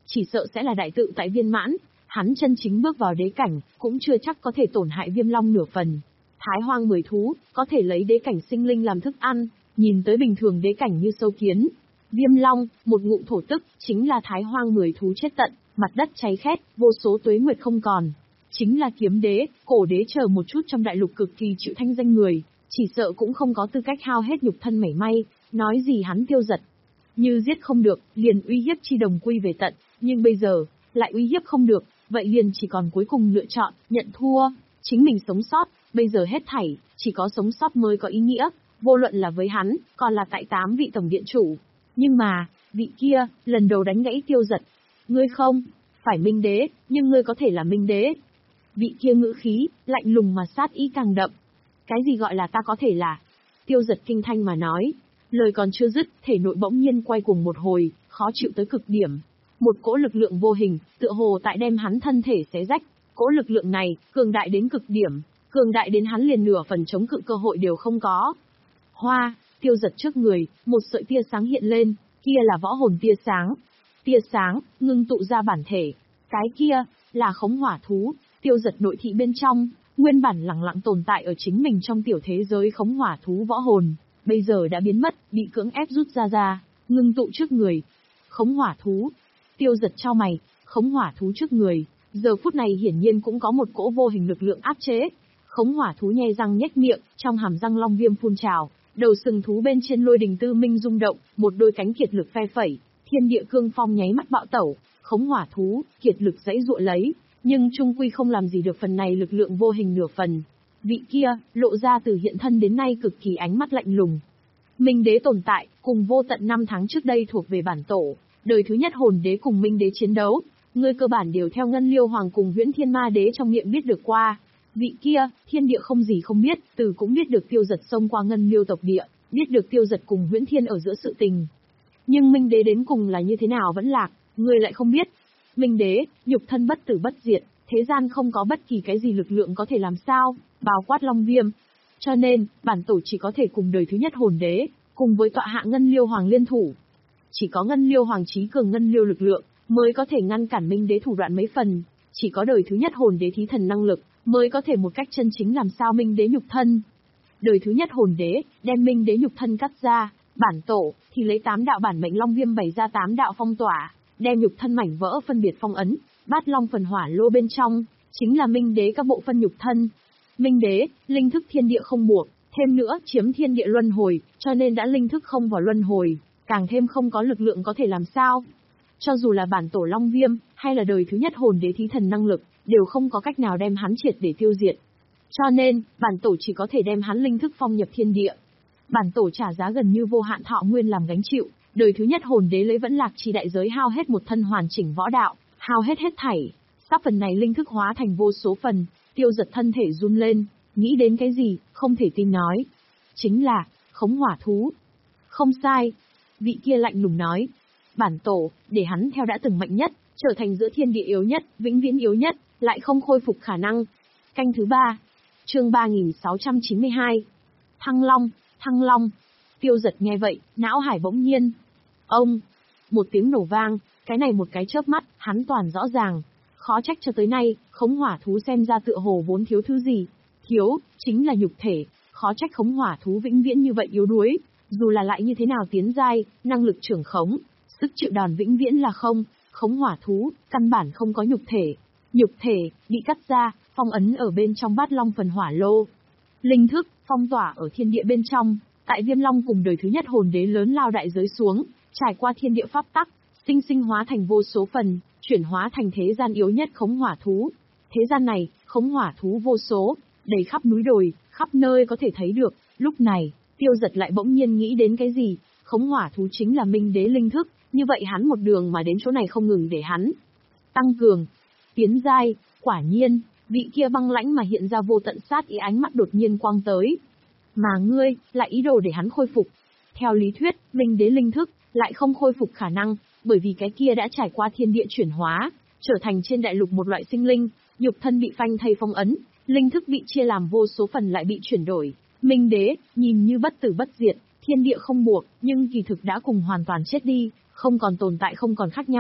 chỉ sợ sẽ là đại tự tại viên mãn, hắn chân chính bước vào đế cảnh, cũng chưa chắc có thể tổn hại Viêm Long nửa phần. Thái hoang mười thú, có thể lấy đế cảnh sinh linh làm thức ăn, nhìn tới bình thường đế cảnh như sâu kiến. Viêm Long, một ngụm thổ tức, chính là thái hoang mười thú chết tận, mặt đất cháy khét, vô số tuế nguyệt không còn. Chính là kiếm đế, cổ đế chờ một chút trong đại lục cực kỳ chịu thanh danh người, chỉ sợ cũng không có tư cách hao hết nhục thân mảy may, nói gì hắn Tiêu Giật. Như giết không được, liền uy hiếp chi đồng quy về tận, nhưng bây giờ, lại uy hiếp không được, vậy liền chỉ còn cuối cùng lựa chọn, nhận thua, chính mình sống sót, bây giờ hết thảy, chỉ có sống sót mới có ý nghĩa, vô luận là với hắn, còn là tại tám vị tổng điện chủ. Nhưng mà, vị kia, lần đầu đánh gãy Tiêu Giật. Ngươi không, phải minh đế, nhưng ngươi có thể là minh đế. Vị kia ngữ khí, lạnh lùng mà sát ý càng đậm. Cái gì gọi là ta có thể là? Tiêu Giật kinh thanh mà nói. Lời còn chưa dứt, thể nội bỗng nhiên quay cuồng một hồi, khó chịu tới cực điểm. Một cỗ lực lượng vô hình, tựa hồ tại đem hắn thân thể xé rách. Cỗ lực lượng này, cường đại đến cực điểm, cường đại đến hắn liền nửa phần chống cự cơ hội đều không có. Hoa, Tiêu Giật trước người, một sợi tia sáng hiện lên, kia là võ hồn tia sáng. Tia sáng, ngưng tụ ra bản thể. Cái kia, là khống hỏa thú. Tiêu Giật nội thị bên trong, nguyên bản lặng lặng tồn tại ở chính mình trong tiểu thế giới khống hỏa thú võ hồn, bây giờ đã biến mất, bị cưỡng ép rút ra ra, ngưng tụ trước người. Khống hỏa thú. Tiêu Giật chau mày, khống hỏa thú trước người, giờ phút này hiển nhiên cũng có một cỗ vô hình lực lượng áp chế. Khống hỏa thú nhe răng nhếch miệng, trong hàm răng long viêm phun trào, đầu sừng thú bên trên lôi đình tư minh rung động, một đôi cánh kiệt lực phe phẩy, thiên địa cương phong nháy mắt bạo tẩu, khống hỏa thú, kiệt lực dãy dụa lấy, nhưng trung quy không làm gì được phần này lực lượng vô hình nửa phần. Vị kia, lộ ra từ hiện thân đến nay cực kỳ ánh mắt lạnh lùng. Minh đế tồn tại, cùng vô tận năm tháng trước đây thuộc về bản tổ, đời thứ nhất hồn đế cùng minh đế chiến đấu, ngươi cơ bản đều theo Ngân Liêu Hoàng cùng Huyễn Thiên Ma đế trong miệng biết được qua. Vị kia, thiên địa không gì không biết, từ cũng biết được Tiêu Giật xông qua Ngân Liêu tộc địa, biết được Tiêu Giật cùng Huyễn Thiên ở giữa sự tình. Nhưng Minh đế đến cùng là như thế nào vẫn lạc, ngươi lại không biết. Minh đế, nhục thân bất tử bất diệt, thế gian không có bất kỳ cái gì lực lượng có thể làm sao, bao quát Long Viêm. Cho nên, bản tổ chỉ có thể cùng đời thứ nhất hồn đế, cùng với tọa hạ Ngân Liêu Hoàng liên thủ. Chỉ có Ngân Liêu Hoàng trí cường Ngân Liêu lực lượng, mới có thể ngăn cản Minh đế thủ đoạn mấy phần, chỉ có đời thứ nhất hồn đế thí thần năng lực, mới có thể một cách chân chính làm sao Minh đế nhục thân. Đời thứ nhất hồn đế, đem Minh đế nhục thân cắt ra, bản tổ, thì lấy tám đạo bản mệnh Long Viêm bày ra tám đạo phong tỏa, đem nhục thân mảnh vỡ phân biệt phong ấn, bát long phần hỏa lô bên trong, chính là Minh đế các bộ phân nhục thân. Minh đế, linh thức thiên địa không buộc, thêm nữa chiếm thiên địa luân hồi, cho nên đã linh thức không vào luân hồi, càng thêm không có lực lượng có thể làm sao. Cho dù là bản tổ Long Viêm, hay là đời thứ nhất hồn đế thí thần năng lực, đều không có cách nào đem hắn triệt để tiêu diệt. Cho nên, bản tổ chỉ có thể đem hắn linh thức phong nhập thiên địa. Bản tổ trả giá gần như vô hạn thọ nguyên làm gánh chịu, đời thứ nhất hồn đế lấy vẫn lạc chi đại giới hao hết một thân hoàn chỉnh võ đạo, hao hết hết thảy. Sắp phần này linh thức hóa thành vô số phần, Tiêu Giật thân thể run lên, nghĩ đến cái gì, không thể tin nói. Chính là, khống hỏa thú. Không sai. Vị kia lạnh lùng nói. Bản tổ, để hắn theo đã từng mạnh nhất, trở thành giữa thiên địa yếu nhất, vĩnh viễn yếu nhất, lại không khôi phục khả năng. Canh thứ ba. Chương ba nghìn sáu trăm chín mươi hai. Thăng Long, Thăng Long. Tiêu Giật nghe vậy, não hải bỗng nhiên. Ông. Một tiếng nổ vang, cái này một cái chớp mắt, hắn toàn rõ ràng. Khó trách cho tới nay, khống hỏa thú xem ra tựa hồ vốn thiếu thứ gì. Thiếu, chính là nhục thể, khó trách khống hỏa thú vĩnh viễn như vậy yếu đuối. Dù là lại như thế nào tiến giai, năng lực trưởng khống, sức chịu đòn vĩnh viễn là không. Khống hỏa thú, căn bản không có nhục thể. Nhục thể, bị cắt ra, phong ấn ở bên trong bát long phần hỏa lô. Linh thức, phong tỏa ở thiên địa bên trong, tại Viêm Long cùng đời thứ nhất hồn đế lớn lao đại giới xuống, trải qua thiên địa pháp tắc, sinh sinh hóa thành vô số phần, chuyển hóa thành thế gian yếu nhất khống hỏa thú. Thế gian này, khống hỏa thú vô số, đầy khắp núi đồi, khắp nơi có thể thấy được. Lúc này, Tiêu Giật lại bỗng nhiên nghĩ đến cái gì, khống hỏa thú chính là Minh đế linh thức, như vậy hắn một đường mà đến chỗ này không ngừng để hắn tăng cường, tiến giai. Quả nhiên, vị kia băng lãnh mà hiện ra vô tận sát ý ánh mắt đột nhiên quang tới. Mà ngươi, lại ý đồ để hắn khôi phục. Theo lý thuyết, Minh đế linh thức, lại không khôi phục khả năng, bởi vì cái kia đã trải qua thiên địa chuyển hóa, trở thành trên đại lục một loại sinh linh, nhục thân bị phanh thây phong ấn, linh thức bị chia làm vô số phần lại bị chuyển đổi. Minh đế, nhìn như bất tử bất diệt, thiên địa không buộc, nhưng kỳ thực đã cùng hoàn toàn chết đi, không còn tồn tại không còn khác nhau,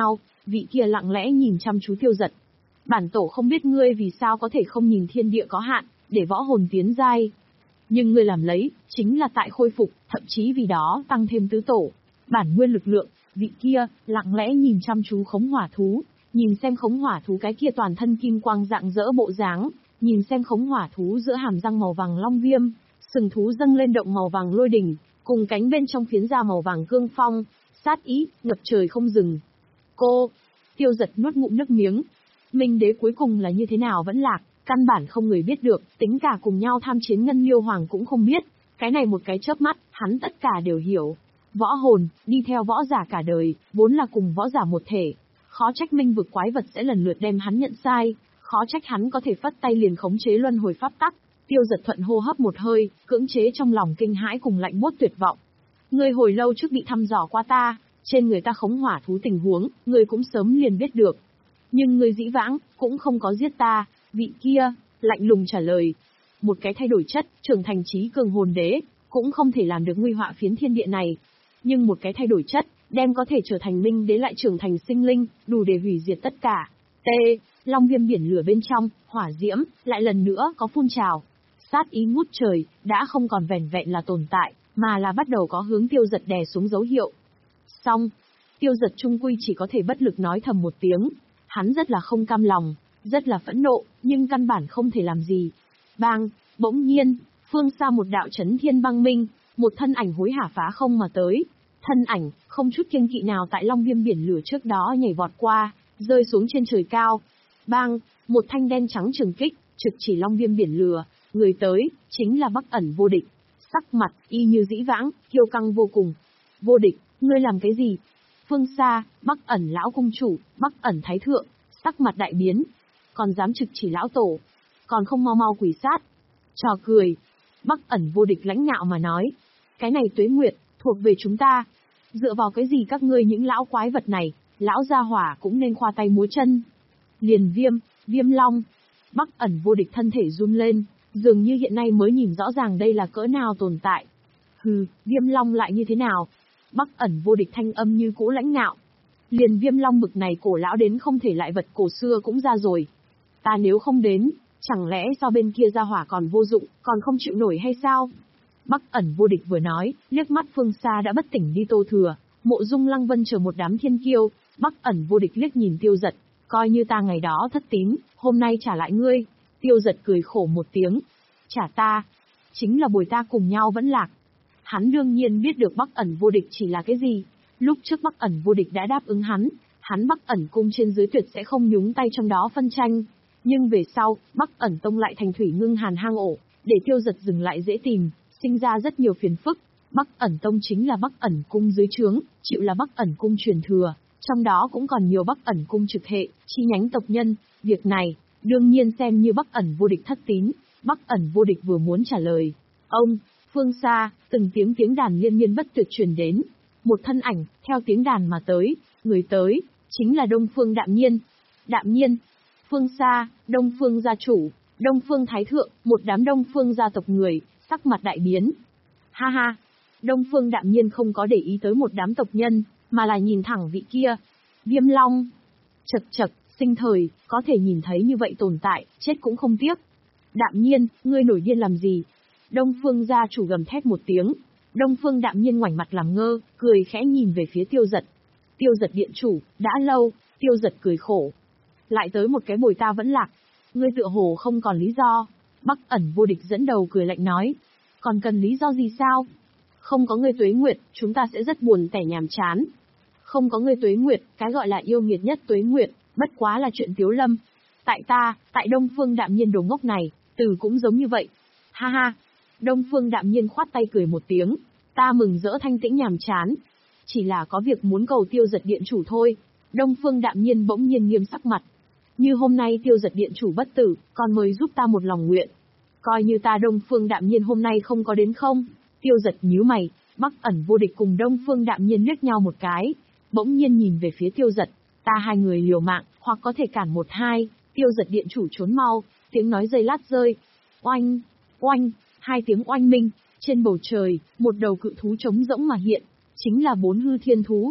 Vị kia lặng lẽ nhìn chăm chú Tiêu Dật. Bản tổ không biết ngươi vì sao có thể không nhìn thiên địa có hạn, để võ hồn tiến giai. Nhưng ngươi làm lấy, chính là tại khôi phục, thậm chí vì đó tăng thêm tứ tổ. Bản nguyên lực lượng, vị kia, lặng lẽ nhìn chăm chú khống hỏa thú, nhìn xem khống hỏa thú cái kia toàn thân kim quang rạng rỡ bộ dáng, nhìn xem khống hỏa thú giữa hàm răng màu vàng long viêm, sừng thú dâng lên động màu vàng lôi đỉnh, cùng cánh bên trong phiến da màu vàng cương phong, sát ý, ngập trời không dừng. Cô, Tiêu Dật nuốt ngụm nước miếng. Minh đế cuối cùng là như thế nào vẫn lạc, căn bản không người biết được, tính cả cùng nhau tham chiến Ngân Liêu Hoàng cũng không biết. Cái này một cái chớp mắt, hắn tất cả đều hiểu. Võ hồn, đi theo võ giả cả đời, vốn là cùng võ giả một thể. Khó trách minh vực quái vật sẽ lần lượt đem hắn nhận sai, khó trách hắn có thể phất tay liền khống chế luân hồi pháp tắc. Tiêu Dật thuận hô hấp một hơi, cưỡng chế trong lòng kinh hãi cùng lạnh buốt tuyệt vọng. Ngươi hồi lâu trước bị thăm dò qua ta, trên người ta khống hỏa thú tình huống, ngươi cũng sớm liền biết được. Nhưng ngươi dĩ vãng, cũng không có giết ta, vị kia, lạnh lùng trả lời. Một cái thay đổi chất, trưởng thành trí cường hồn đế, cũng không thể làm được nguy họa phiến thiên địa này. Nhưng một cái thay đổi chất, đem có thể trở thành minh đế lại trưởng thành sinh linh, đủ để hủy diệt tất cả. T. Long viêm biển lửa bên trong, hỏa diễm, lại lần nữa có phun trào. Sát ý ngút trời, đã không còn vẻn vẹn là tồn tại, mà là bắt đầu có hướng Tiêu Dật đè xuống dấu hiệu. Xong, Tiêu Dật trung quy chỉ có thể bất lực nói thầm một tiếng. Hắn rất là không cam lòng, rất là phẫn nộ, nhưng căn bản không thể làm gì. Bang, bỗng nhiên, phương xa một đạo chấn thiên băng minh, một thân ảnh hối hả phá không mà tới. Thân ảnh, không chút kiêng kỵ nào tại long viêm biển lửa trước đó nhảy vọt qua, rơi xuống trên trời cao. Bang, một thanh đen trắng trường kích, trực chỉ long viêm biển lửa, người tới, chính là Bắc Ẩn Vô Địch. Sắc mặt, y như dĩ vãng, kiêu căng vô cùng. Vô Địch, ngươi làm cái gì? Phương xa, Bắc Ẩn lão cung chủ, Bắc Ẩn thái thượng, sắc mặt đại biến. Còn dám trực chỉ lão tổ, còn không mau mau quỷ sát. Trò cười. Bắc Ẩn Vô Địch lãnh ngạo mà nói. Cái này Tuế Nguyệt, thuộc về chúng ta. Dựa vào cái gì các ngươi những lão quái vật này, lão gia hỏa cũng nên khoa tay múa chân. Liền viêm, viêm long. Bắc Ẩn Vô Địch thân thể run lên, dường như hiện nay mới nhìn rõ ràng đây là cỡ nào tồn tại. Hừ, viêm long lại như thế nào? Bắc Ẩn Vô Địch thanh âm như cũ lãnh ngạo. Liền viêm long bực này cổ lão đến không thể lại vật cổ xưa cũng ra rồi. Ta nếu không đến, chẳng lẽ do bên kia gia hỏa còn vô dụng, còn không chịu nổi hay sao? Bắc Ẩn Vô Địch vừa nói, liếc mắt phương xa đã bất tỉnh đi Tô Thừa, Mộ Dung Lăng Vân chờ một đám thiên kiêu. Bắc Ẩn Vô Địch liếc nhìn Tiêu Dật, coi như ta ngày đó thất tín, hôm nay trả lại ngươi. Tiêu Dật cười khổ một tiếng. Trả ta, chính là bồi ta cùng nhau vẫn lạc. Hắn đương nhiên biết được Bắc Ẩn Vô Địch chỉ là cái gì. Lúc trước Bắc Ẩn Vô Địch đã đáp ứng hắn, hắn Bắc Ẩn cung trên dưới tuyệt sẽ không nhúng tay trong đó phân tranh. Nhưng về sau, Bắc Ẩn Tông lại thành thủy ngưng hàn hang ổ, để Tiêu Dật dừng lại dễ tìm, sinh ra rất nhiều phiền phức. Bắc Ẩn Tông chính là Bắc Ẩn cung dưới trướng, chịu là Bắc Ẩn cung truyền thừa, trong đó cũng còn nhiều Bắc Ẩn cung trực hệ, chi nhánh tộc nhân. Việc này, đương nhiên xem như Bắc Ẩn Vô Địch thất tín. Bắc Ẩn Vô Địch vừa muốn trả lời, ông, phương xa, từng tiếng tiếng đàn liên miên bất tuyệt truyền đến. Một thân ảnh, theo tiếng đàn mà tới, người tới, chính là Đông Phương Đạm Nhiên. Đạm Nhiên, phương xa, Đông Phương gia chủ, Đông Phương thái thượng, một đám Đông Phương gia tộc người, sắc mặt đại biến. Ha ha, Đông Phương Đạm Nhiên không có để ý tới một đám tộc nhân, mà là nhìn thẳng vị kia. Viêm Long. Chật chật, sinh thời, có thể nhìn thấy như vậy tồn tại, chết cũng không tiếc. Đạm Nhiên, ngươi nổi điên làm gì? Đông Phương gia chủ gầm thét một tiếng. Đông Phương Đạm Nhiên ngoảnh mặt làm ngơ, cười khẽ nhìn về phía Tiêu Dật. Tiêu Dật điện chủ, đã lâu. Tiêu Dật cười khổ. Lại tới một cái bồi ta vẫn lạc. Ngươi tựa hồ không còn lý do. Bắc Ẩn Vô Địch dẫn đầu cười lạnh nói. Còn cần lý do gì sao? Không có ngươi Tuế Nguyệt, chúng ta sẽ rất buồn tẻ nhàm chán. Không có ngươi Tuế Nguyệt, cái gọi là yêu nghiệt nhất Tuế Nguyệt, bất quá là chuyện tiếu lâm. Tại ta, tại Đông Phương Đạm Nhiên đồ ngốc này, từ cũng giống như vậy. Ha ha. Đông Phương Đạm Nhiên khoát tay cười một tiếng. Ta mừng rỡ thanh tĩnh nhàm chán. Chỉ là có việc muốn cầu Tiêu Dật điện chủ thôi. Đông Phương Đạm Nhiên bỗng nhiên nghiêm sắc mặt. Như hôm nay Tiêu Dật điện chủ bất tử, còn mời giúp ta một lòng nguyện. Coi như ta Đông Phương Đạm Nhiên hôm nay không có đến không? Tiêu Dật nhíu mày. Bắc Ẩn Vô Địch cùng Đông Phương Đạm Nhiên liếc nhau một cái, bỗng nhiên nhìn về phía Tiêu Dật. Ta hai người liều mạng, hoặc có thể cản một hai. Tiêu Dật điện chủ trốn mau. Tiếng nói dây lát rơi. Oanh, oanh, hai tiếng oanh minh. Trên bầu trời, một đầu cự thú trống rỗng mà hiện, chính là bốn hư thiên thú.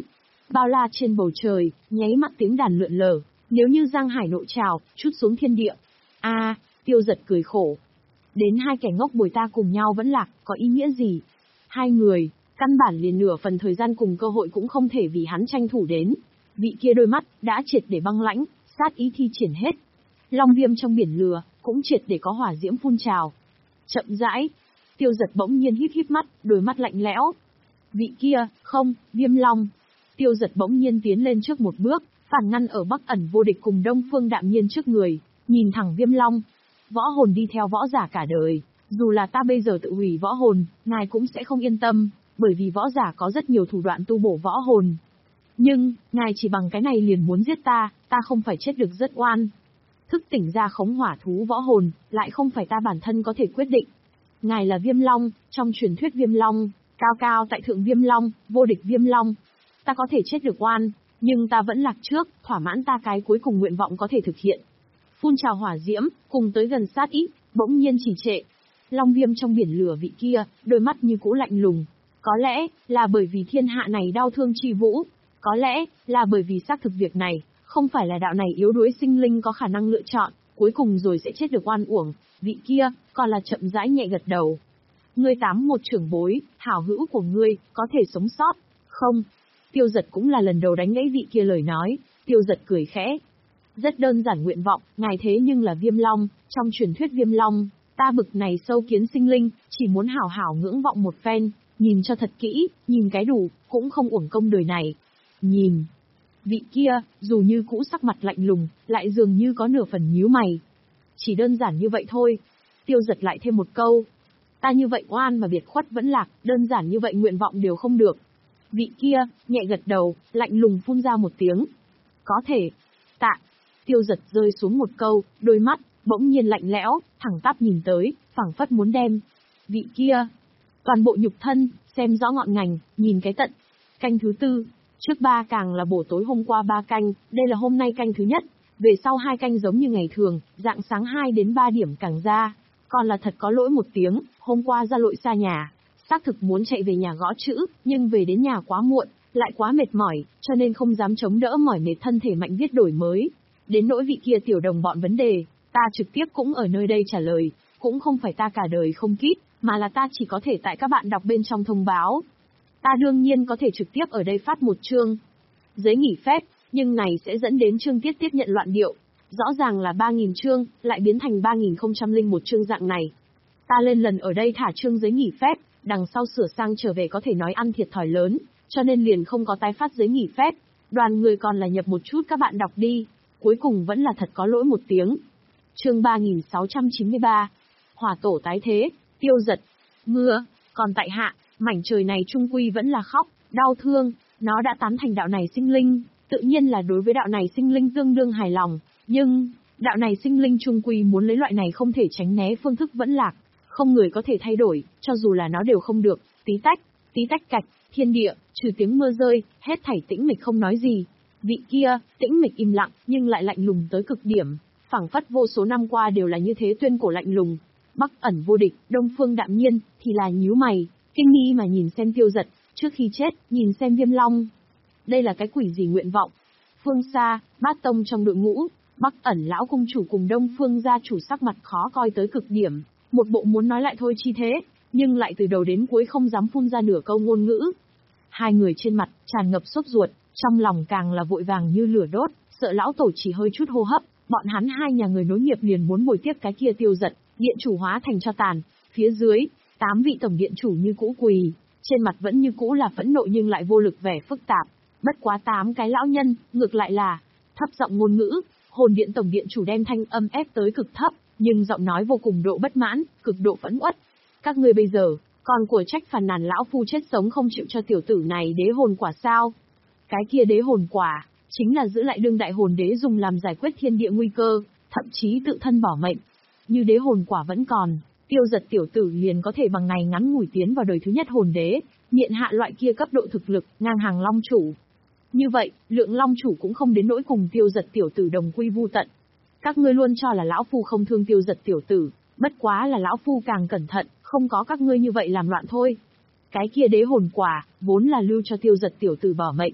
bao la trên bầu trời, nháy mắt tiếng đàn lượn lờ, nếu như giang hải nội trào, trút xuống thiên địa. A, à, Tiêu Dật cười khổ. Đến hai kẻ ngốc bồi ta cùng nhau vẫn lạc, có ý nghĩa gì? Hai người, căn bản liền nửa phần thời gian cùng cơ hội cũng không thể vì hắn tranh thủ đến. Vị kia đôi mắt, đã triệt để băng lãnh, sát ý thi triển hết. Long viêm trong biển lửa, cũng triệt để có hỏa diễm phun trào. Chậm rãi, Tiêu Dật bỗng nhiên híp híp mắt, đôi mắt lạnh lẽo. Vị kia, không, Viêm Long. Tiêu Dật bỗng nhiên tiến lên trước một bước, phản ngăn ở Bắc Ẩn Vô Địch cùng Đông Phương Đạm Nhiên trước người, nhìn thẳng Viêm Long. Võ hồn đi theo võ giả cả đời, dù là ta bây giờ tự hủy võ hồn, ngài cũng sẽ không yên tâm, bởi vì võ giả có rất nhiều thủ đoạn tu bổ võ hồn. Nhưng, ngài chỉ bằng cái này liền muốn giết ta, ta không phải chết được rất oan. Thức tỉnh ra khống hỏa thú võ hồn, lại không phải ta bản thân có thể quyết định. Ngài là Viêm Long, trong truyền thuyết Viêm Long, cao cao tại thượng Viêm Long, vô địch Viêm Long. Ta có thể chết được oan, nhưng ta vẫn lạc trước, thỏa mãn ta cái cuối cùng nguyện vọng có thể thực hiện. Phun trào hỏa diễm, cùng tới gần sát ý, bỗng nhiên trì trệ. Long viêm trong biển lửa vị kia, đôi mắt như cũ lạnh lùng. Có lẽ, là bởi vì thiên hạ này đau thương chi vũ. Có lẽ, là bởi vì xác thực việc này, không phải là đạo này yếu đuối sinh linh có khả năng lựa chọn, cuối cùng rồi sẽ chết được oan uổng. Vị kia, còn là chậm rãi nhẹ gật đầu. Ngươi tám một trưởng bối, hảo hữu của ngươi, có thể sống sót, không? Tiêu Dật cũng là lần đầu đánh gãy vị kia lời nói, Tiêu Dật cười khẽ. Rất đơn giản nguyện vọng, ngài thế nhưng là Viêm Long, trong truyền thuyết Viêm Long, ta bực này sâu kiến sinh linh, chỉ muốn hảo hảo ngưỡng vọng một phen, nhìn cho thật kỹ, nhìn cái đủ, cũng không uổng công đời này. Nhìn. Vị kia, dù như cũ sắc mặt lạnh lùng, lại dường như có nửa phần nhíu mày. Chỉ đơn giản như vậy thôi. Tiêu Dật lại thêm một câu. Ta như vậy oan mà biệt khuất vẫn lạc, đơn giản như vậy nguyện vọng đều không được. Vị kia, nhẹ gật đầu, lạnh lùng phun ra một tiếng. Có thể. Tạ. Tiêu Dật rơi xuống một câu, đôi mắt, bỗng nhiên lạnh lẽo, thẳng tắp nhìn tới, phảng phất muốn đem. Vị kia. Toàn bộ nhục thân, xem rõ ngọn ngành, nhìn cái tận. Canh thứ tư. Trước ba càng là bổ tối hôm qua ba canh, đây là hôm nay canh thứ nhất. Về sau hai canh giống như ngày thường, dạng sáng hai đến ba điểm càng ra. Còn là thật có lỗi một tiếng, hôm qua ra lội xa nhà. Xác thực muốn chạy về nhà gõ chữ, nhưng về đến nhà quá muộn, lại quá mệt mỏi, cho nên không dám chống đỡ mỏi mệt thân thể mạnh viết đổi mới. Đến nỗi vị kia tiểu đồng bọn vấn đề, ta trực tiếp cũng ở nơi đây trả lời, cũng không phải ta cả đời không kíp, mà là ta chỉ có thể tại các bạn đọc bên trong thông báo. Ta đương nhiên có thể trực tiếp ở đây phát một chương giấy nghỉ phép, nhưng này sẽ dẫn đến chương tiết tiếp nhận loạn điệu. Rõ ràng là ba nghìn chương, lại biến thành ba nghìn không trăm lẻ một chương dạng này. Ta lên lần ở đây thả chương giấy nghỉ phép, đằng sau sửa sang trở về có thể nói ăn thiệt thòi lớn, cho nên liền không có tái phát giấy nghỉ phép. Đoàn người còn là nhập một chút các bạn đọc đi, cuối cùng vẫn là thật có lỗi một tiếng. Chương ba nghìn sáu trăm chín mươi ba. Hỏa tổ tái thế, Tiêu Dật. Mưa, còn tại hạ, mảnh trời này trung quy vẫn là khóc, đau thương, nó đã tán thành đạo này sinh linh, tự nhiên là đối với đạo này sinh linh tương đương hài lòng, nhưng, đạo này sinh linh trung quy muốn lấy loại này không thể tránh né phương thức vẫn lạc, không người có thể thay đổi, cho dù là nó đều không được, tí tách, tí tách cạch, thiên địa, trừ tiếng mưa rơi, hết thảy tĩnh mịch không nói gì. Vị kia, tĩnh mịch im lặng, nhưng lại lạnh lùng tới cực điểm, phảng phất vô số năm qua đều là như thế tuyên cổ lạnh lùng. Bắc Ẩn Vô Địch, Đông Phương Đạm Nhiên, thì là nhíu mày, kinh nghi mà nhìn xem Tiêu Dật, trước khi chết, nhìn xem Viêm Long. Đây là cái quỷ gì nguyện vọng? Phương xa, bát tông trong đội ngũ, Bắc Ẩn lão cung chủ cùng Đông Phương gia chủ sắc mặt khó coi tới cực điểm, một bộ muốn nói lại thôi chi thế, nhưng lại từ đầu đến cuối không dám phun ra nửa câu ngôn ngữ. Hai người trên mặt tràn ngập sốt ruột, trong lòng càng là vội vàng như lửa đốt, sợ lão tổ chỉ hơi chút hô hấp, bọn hắn hai nhà người nối nghiệp liền muốn bồi tiếp cái kia Tiêu Dật, điện chủ hóa thành cho tàn. Phía dưới, tám vị tổng điện chủ như cũ quỳ, trên mặt vẫn như cũ là phẫn nộ nhưng lại vô lực vẻ phức tạp. Bất quá tám cái lão nhân, ngược lại là thấp giọng ngôn ngữ, hồn điện tổng điện chủ đem thanh âm ép tới cực thấp, nhưng giọng nói vô cùng độ bất mãn, cực độ phẫn uất. Các ngươi bây giờ, còn của trách phàn nàn lão phu chết sống không chịu cho tiểu tử này đế hồn quả sao? Cái kia đế hồn quả, chính là giữ lại đương đại hồn đế dùng làm giải quyết thiên địa nguy cơ, thậm chí tự thân bỏ mệnh. Như đế hồn quả vẫn còn, Tiêu Dật tiểu tử liền có thể bằng ngày ngắn ngủi tiến vào đời thứ nhất hồn đế, miện hạ loại kia cấp độ thực lực, ngang hàng long chủ. Như vậy, lượng long chủ cũng không đến nỗi cùng Tiêu Dật tiểu tử đồng quy vu tận. Các ngươi luôn cho là lão phu không thương Tiêu Dật tiểu tử, bất quá là lão phu càng cẩn thận, không có các ngươi như vậy làm loạn thôi. Cái kia đế hồn quả, vốn là lưu cho Tiêu Dật tiểu tử bỏ mệnh.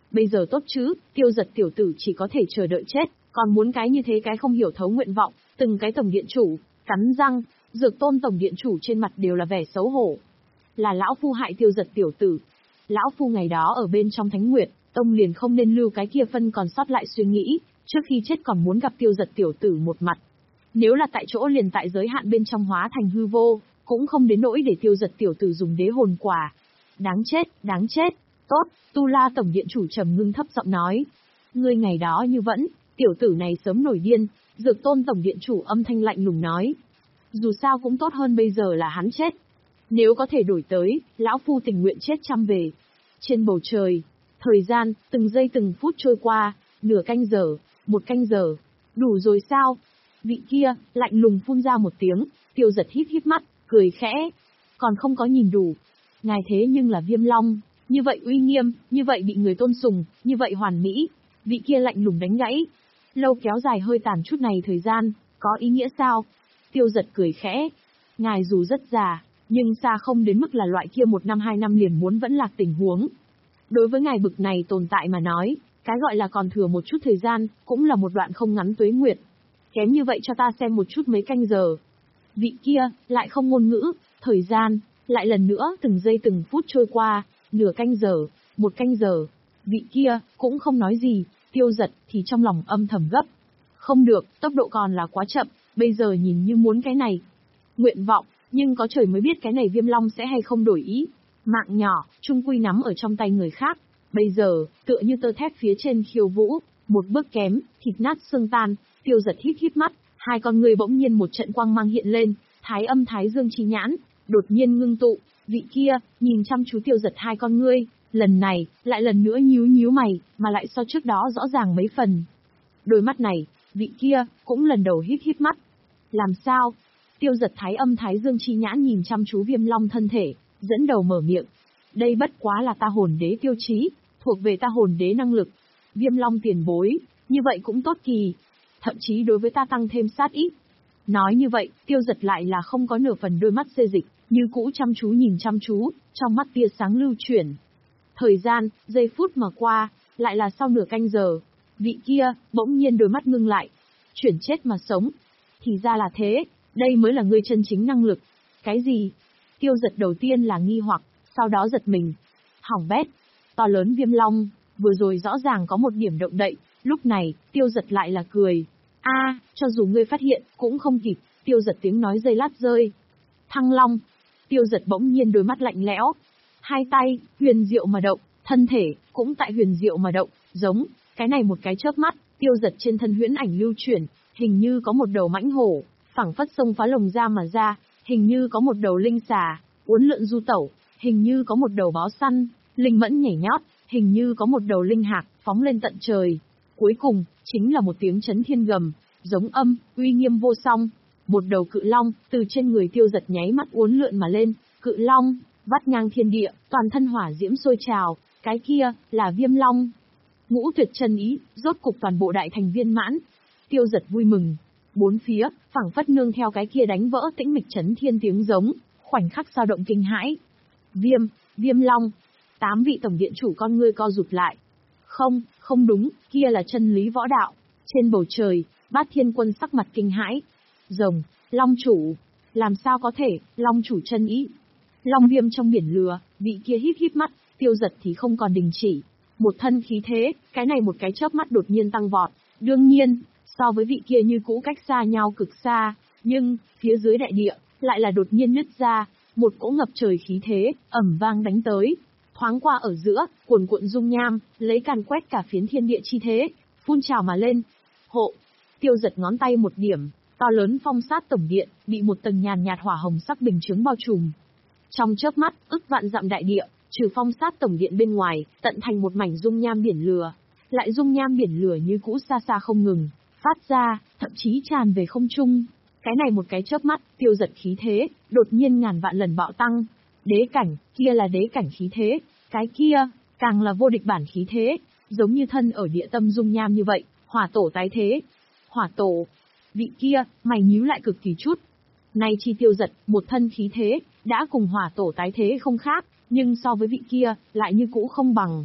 Bây giờ tốt chứ, Tiêu Giật tiểu tử chỉ có thể chờ đợi chết, còn muốn cái như thế cái không hiểu thấu nguyện vọng, từng cái tổng điện chủ, cắn răng, Dược Tôn tổng điện chủ trên mặt đều là vẻ xấu hổ. Là lão phu hại Tiêu Giật tiểu tử. Lão phu ngày đó ở bên trong Thánh Nguyệt Tông liền không nên lưu cái kia phân còn sót lại suy nghĩ, trước khi chết còn muốn gặp Tiêu Giật tiểu tử một mặt. Nếu là tại chỗ liền tại giới hạn bên trong hóa thành hư vô, cũng không đến nỗi để Tiêu Giật tiểu tử dùng đế hồn quả. Đáng chết, đáng chết. Tốt, Tu La tổng điện chủ trầm ngưng thấp giọng nói. Ngươi ngày đó như vẫn, tiểu tử này sớm nổi điên. Dược Tôn tổng điện chủ âm thanh lạnh lùng nói. Dù sao cũng tốt hơn bây giờ là hắn chết. Nếu có thể đổi tới, lão phu tình nguyện chết trăm về. Trên bầu trời, thời gian, từng giây từng phút trôi qua, nửa canh giờ, một canh giờ. Đủ rồi sao? Vị kia, lạnh lùng phun ra một tiếng, Tiêu Giật híp híp mắt, cười khẽ. Còn không có nhìn đủ. Ngài thế nhưng là Viêm Long, như vậy uy nghiêm, như vậy bị người tôn sùng, như vậy hoàn mỹ. Vị kia lạnh lùng đánh gãy. Lâu kéo dài hơi tàn chút này thời gian, có ý nghĩa sao? Tiêu Giật cười khẽ. Ngài dù rất già, nhưng xa không đến mức là loại kia một năm hai năm liền muốn vẫn lạc tình huống. Đối với ngài bực này tồn tại mà nói, cái gọi là còn thừa một chút thời gian, cũng là một đoạn không ngắn tuế nguyệt. Kém như vậy cho ta xem một chút mấy canh giờ. Vị kia, lại không ngôn ngữ, thời gian, lại lần nữa từng giây từng phút trôi qua, nửa canh giờ, một canh giờ. Vị kia, cũng không nói gì, Tiêu Giật thì trong lòng âm thầm gấp. Không được, tốc độ còn là quá chậm, bây giờ nhìn như muốn cái này. Nguyện vọng, nhưng có trời mới biết cái này Viêm Long sẽ hay không đổi ý. Mạng nhỏ, chung quy nắm ở trong tay người khác. Bây giờ, tựa như tơ thép phía trên khiêu vũ, một bước kém, thịt nát xương tan. Tiêu Giật hít hít mắt, hai con người bỗng nhiên một trận quang mang hiện lên, thái âm thái dương chi nhãn, đột nhiên ngưng tụ. Vị kia, nhìn chăm chú Tiêu Giật hai con ngươi, lần này, lại lần nữa nhíu nhíu mày, mà lại so trước đó rõ ràng mấy phần. Đôi mắt này, vị kia, cũng lần đầu hít hít mắt. Làm sao? Tiêu Giật thái âm thái dương chi nhãn nhìn chăm chú Viêm Long thân thể, dẫn đầu mở miệng. Đây bất quá là ta hồn đế tiêu chí, thuộc về ta hồn đế năng lực. Viêm Long tiền bối, như vậy cũng tốt kỳ. Thậm chí đối với ta tăng thêm sát ít. Nói như vậy, Tiêu Giật lại là không có nửa phần đôi mắt xê dịch, như cũ chăm chú nhìn chăm chú, trong mắt tia sáng lưu chuyển. Thời gian, giây phút mà qua, lại là sau nửa canh giờ. Vị kia, bỗng nhiên đôi mắt ngưng lại. Chuyển chết mà sống. Thì ra là thế, đây mới là ngươi chân chính năng lực. Cái gì? Tiêu Giật đầu tiên là nghi hoặc, sau đó giật mình. Hỏng bét. To lớn Viêm Long, vừa rồi rõ ràng có một điểm động đậy, lúc này, Tiêu Giật lại là cười. A, à, cho dù ngươi phát hiện, cũng không kịp. Tiêu Giật tiếng nói dây lát rơi. Thăng Long. Tiêu Giật bỗng nhiên đôi mắt lạnh lẽo. Hai tay, huyền diệu mà động, thân thể, cũng tại huyền diệu mà động, giống, cái này một cái chớp mắt, Tiêu Giật trên thân huyễn ảnh lưu chuyển, hình như có một đầu mãnh hổ, phảng phất sông phá lồng ra mà ra, hình như có một đầu linh xà, uốn lượn du tẩu, hình như có một đầu báo săn, linh mẫn nhảy nhót, hình như có một đầu linh hạc, phóng lên tận trời. Cuối cùng, chính là một tiếng chấn thiên gầm, giống âm, uy nghiêm vô song. Một đầu cự long, từ trên người Tiêu Giật nháy mắt uốn lượn mà lên, cự long, vắt ngang thiên địa, toàn thân hỏa diễm sôi trào, cái kia, là Viêm Long. Ngũ tuyệt chân ý, rốt cục toàn bộ đại thành viên mãn. Tiêu Giật vui mừng. Bốn phía, phảng phất nương theo cái kia đánh vỡ tĩnh mịch chấn thiên tiếng giống, khoảnh khắc dao động kinh hãi. Viêm, Viêm Long. Tám vị tổng điện chủ con ngươi co rụt lại. Không, không đúng, kia là chân lý võ đạo. Trên bầu trời, Bát Thiên Quân sắc mặt kinh hãi. Rồng, Long chủ. Làm sao có thể, Long chủ chân ý. Long Viêm trong biển lửa, vị kia híp híp mắt, Tiêu Giật thì không còn đình chỉ. Một thân khí thế, cái này một cái chớp mắt đột nhiên tăng vọt. Đương nhiên, so với vị kia như cũ cách xa nhau cực xa, nhưng, phía dưới đại địa, lại là đột nhiên nứt ra, một cỗ ngập trời khí thế, ầm vang đánh tới. Thoáng qua ở giữa, cuồn cuộn dung nham, lấy càn quét cả phiến thiên địa chi thế, phun trào mà lên. Hộ, Tiêu Giật ngón tay một điểm, to lớn phong sát tổng điện, bị một tầng nhàn nhạt hỏa hồng sắc bình chướng bao trùm. Trong chớp mắt, ức vạn dặm đại địa, trừ phong sát tổng điện bên ngoài, tận thành một mảnh dung nham biển lửa. Lại dung nham biển lửa như cũ xa xa không ngừng, phát ra, thậm chí tràn về không trung. Cái này một cái chớp mắt, Tiêu Giật khí thế, đột nhiên ngàn vạn lần bạo tăng. Đế cảnh, kia là đế cảnh khí thế, cái kia, càng là vô địch bản khí thế, giống như thân ở địa tâm dung nham như vậy, hỏa tổ tái thế. Hỏa tổ, vị kia, mày nhíu lại cực kỳ chút. Nay chi Tiêu Giật, một thân khí thế, đã cùng hỏa tổ tái thế không khác, nhưng so với vị kia, lại như cũ không bằng.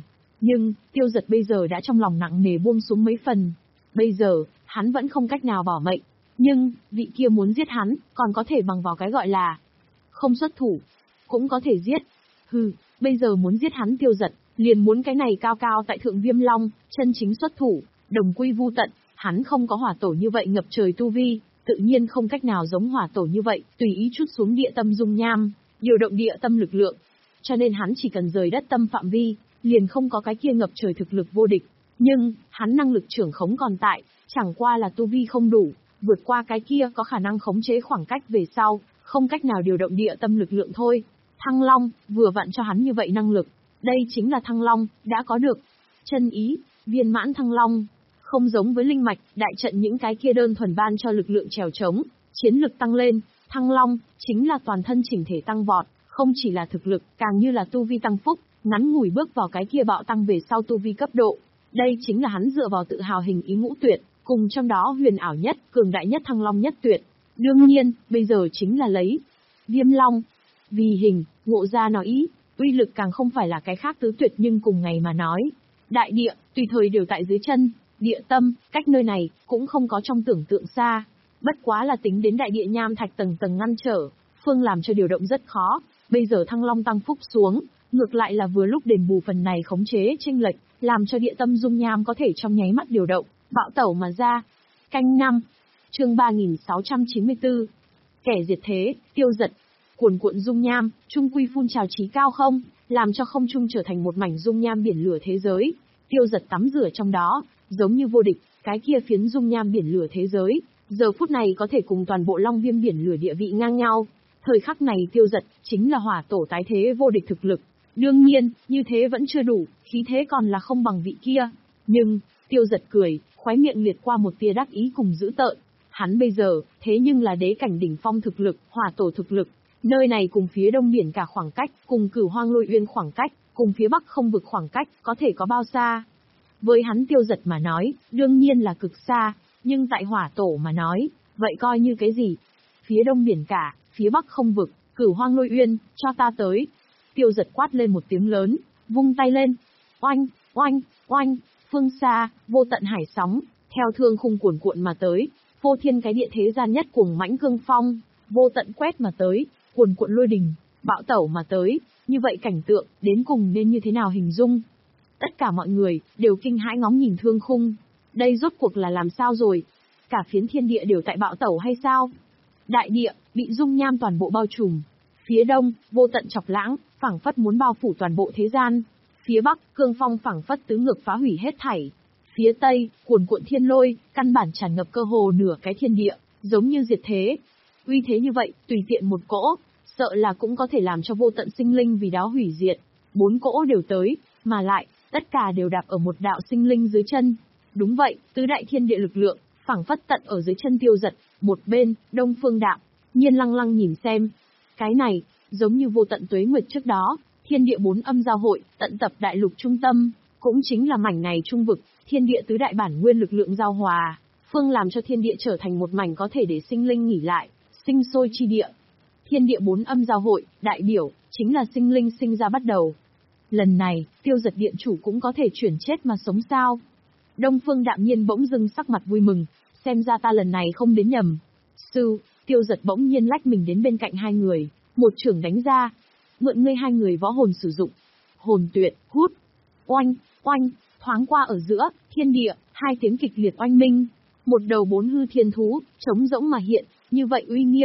Nhưng, Tiêu Dật bây giờ đã trong lòng nặng nề buông xuống mấy phần. Bây giờ, hắn vẫn không cách nào bỏ mệnh. Nhưng, vị kia muốn giết hắn, còn có thể bằng vào cái gọi là không xuất thủ. Cũng có thể giết. Hừ, bây giờ muốn giết hắn Tiêu Dật, liền muốn cái này cao cao tại thượng Viêm Long, chân chính xuất thủ, đồng quy vu tận. Hắn không có hỏa tổ như vậy ngập trời tu vi, tự nhiên không cách nào giống hỏa tổ như vậy, tùy ý chút xuống địa tâm dung nham, điều động địa tâm lực lượng. Cho nên hắn chỉ cần rời đất tâm phạm vi, liền không có cái kia ngập trời thực lực vô địch. Nhưng, hắn năng lực trưởng khống còn tại, chẳng qua là tu vi không đủ, vượt qua cái kia có khả năng khống chế khoảng cách về sau, không cách nào điều động địa tâm lực lượng thôi. Thăng Long, vừa vặn cho hắn như vậy năng lực. Đây chính là Thăng Long, đã có được chân ý, viên mãn Thăng Long. Không giống với linh mạch, đại trận những cái kia đơn thuần ban cho lực lượng trèo trống, chiến lực tăng lên, Thăng Long, chính là toàn thân chỉnh thể tăng vọt, không chỉ là thực lực, càng như là tu vi tăng phúc, ngắn ngủi bước vào cái kia bạo tăng về sau tu vi cấp độ. Đây chính là hắn dựa vào tự hào hình ý ngũ tuyệt, cùng trong đó huyền ảo nhất, cường đại nhất Thăng Long nhất tuyệt. Đương nhiên, bây giờ chính là lấy Viêm Long. Vì hình, ngộ ra nói ý, uy lực càng không phải là cái khác tứ tuyệt nhưng cùng ngày mà nói. Đại địa, tùy thời đều tại dưới chân, địa tâm, cách nơi này, cũng không có trong tưởng tượng xa. Bất quá là tính đến đại địa nham thạch tầng tầng ngăn trở, phương làm cho điều động rất khó. Bây giờ Thăng Long tăng phúc xuống, ngược lại là vừa lúc đền bù phần này khống chế chênh lệch, làm cho địa tâm dung nham có thể trong nháy mắt điều động, bạo tẩu mà ra. Canh năm, chương ba nghìn sáu trăm chín mươi tư. Kẻ diệt thế, Tiêu Dật. Cuồn cuộn dung nham, trung quy phun trào chí cao không, làm cho không trung trở thành một mảnh dung nham biển lửa thế giới. Tiêu Dật tắm rửa trong đó, giống như vô địch, cái kia phiến dung nham biển lửa thế giới, giờ phút này có thể cùng toàn bộ Long Viêm biển lửa địa vị ngang nhau. Thời khắc này Tiêu Dật chính là hỏa tổ tái thế vô địch thực lực. Đương nhiên, như thế vẫn chưa đủ, khí thế còn là không bằng vị kia. Nhưng, Tiêu Dật cười, khóe miệng liệt qua một tia đắc ý cùng dữ tợn. Hắn bây giờ, thế nhưng là đế cảnh đỉnh phong thực lực, hỏa tổ thực lực. Nơi này cùng phía đông biển cả khoảng cách, cùng Cửu Hoang Lôi Uyên khoảng cách, cùng phía bắc không vực khoảng cách, có thể có bao xa? Với hắn Tiêu Dật mà nói, đương nhiên là cực xa, nhưng tại hỏa tổ mà nói, vậy coi như cái gì? Phía đông biển cả, phía bắc không vực, Cửu Hoang Lôi Uyên, cho ta tới. Tiêu Dật quát lên một tiếng lớn, vung tay lên. Oanh, oanh, oanh, phương xa, vô tận hải sóng, theo thương khung cuồn cuộn mà tới, phô thiên cái địa thế gian nhất cuồng mãnh cương phong, vô tận quét mà tới, cuồn cuộn lôi đình, bạo tẩu mà tới, như vậy cảnh tượng, đến cùng nên như thế nào hình dung? Tất cả mọi người, đều kinh hãi ngóng nhìn thương khung. Đây rốt cuộc là làm sao rồi? Cả phiến thiên địa đều tại bạo tẩu hay sao? Đại địa, bị dung nham toàn bộ bao trùm. Phía đông, vô tận chọc lãng, phảng phất muốn bao phủ toàn bộ thế gian. Phía bắc, cương phong phảng phất tứ ngược phá hủy hết thảy. Phía tây, cuồn cuộn thiên lôi, căn bản tràn ngập cơ hồ nửa cái thiên địa, giống như diệt thế. Uy thế như vậy, tùy tiện một cỗ, sợ là cũng có thể làm cho vô tận sinh linh vì đó hủy diệt. Bốn cỗ đều tới, mà lại, tất cả đều đạp ở một đạo sinh linh dưới chân. Đúng vậy, tứ đại thiên địa lực lượng, phảng phất tận ở dưới chân Tiêu Dật. Một bên, Đông Phương Đạo, Nhiên lăng lăng nhìn xem. Cái này, giống như vô tận tuế nguyệt trước đó, thiên địa bốn âm giao hội, tận tập đại lục trung tâm, cũng chính là mảnh này trung vực, thiên địa tứ đại bản nguyên lực lượng giao hòa, phương làm cho thiên địa trở thành một mảnh có thể để sinh linh nghỉ lại, sinh sôi chi địa. Thiên địa bốn âm giao hội, đại biểu, chính là sinh linh sinh ra bắt đầu. Lần này, Tiêu Dật điện chủ cũng có thể chuyển chết mà sống sao? Đông Phương Đạm Nhiên bỗng dưng sắc mặt vui mừng, xem ra ta lần này không đến nhầm. Sư, Tiêu Dật bỗng nhiên lách mình đến bên cạnh hai người, một chưởng đánh ra, mượn ngươi hai người võ hồn sử dụng. Hồn tuyệt, hút, oanh, oanh, thoáng qua ở giữa, thiên địa, hai tiếng kịch liệt oanh minh, một đầu bốn hư thiên thú, trống rỗng mà hiện, như vậy uy nghiêm.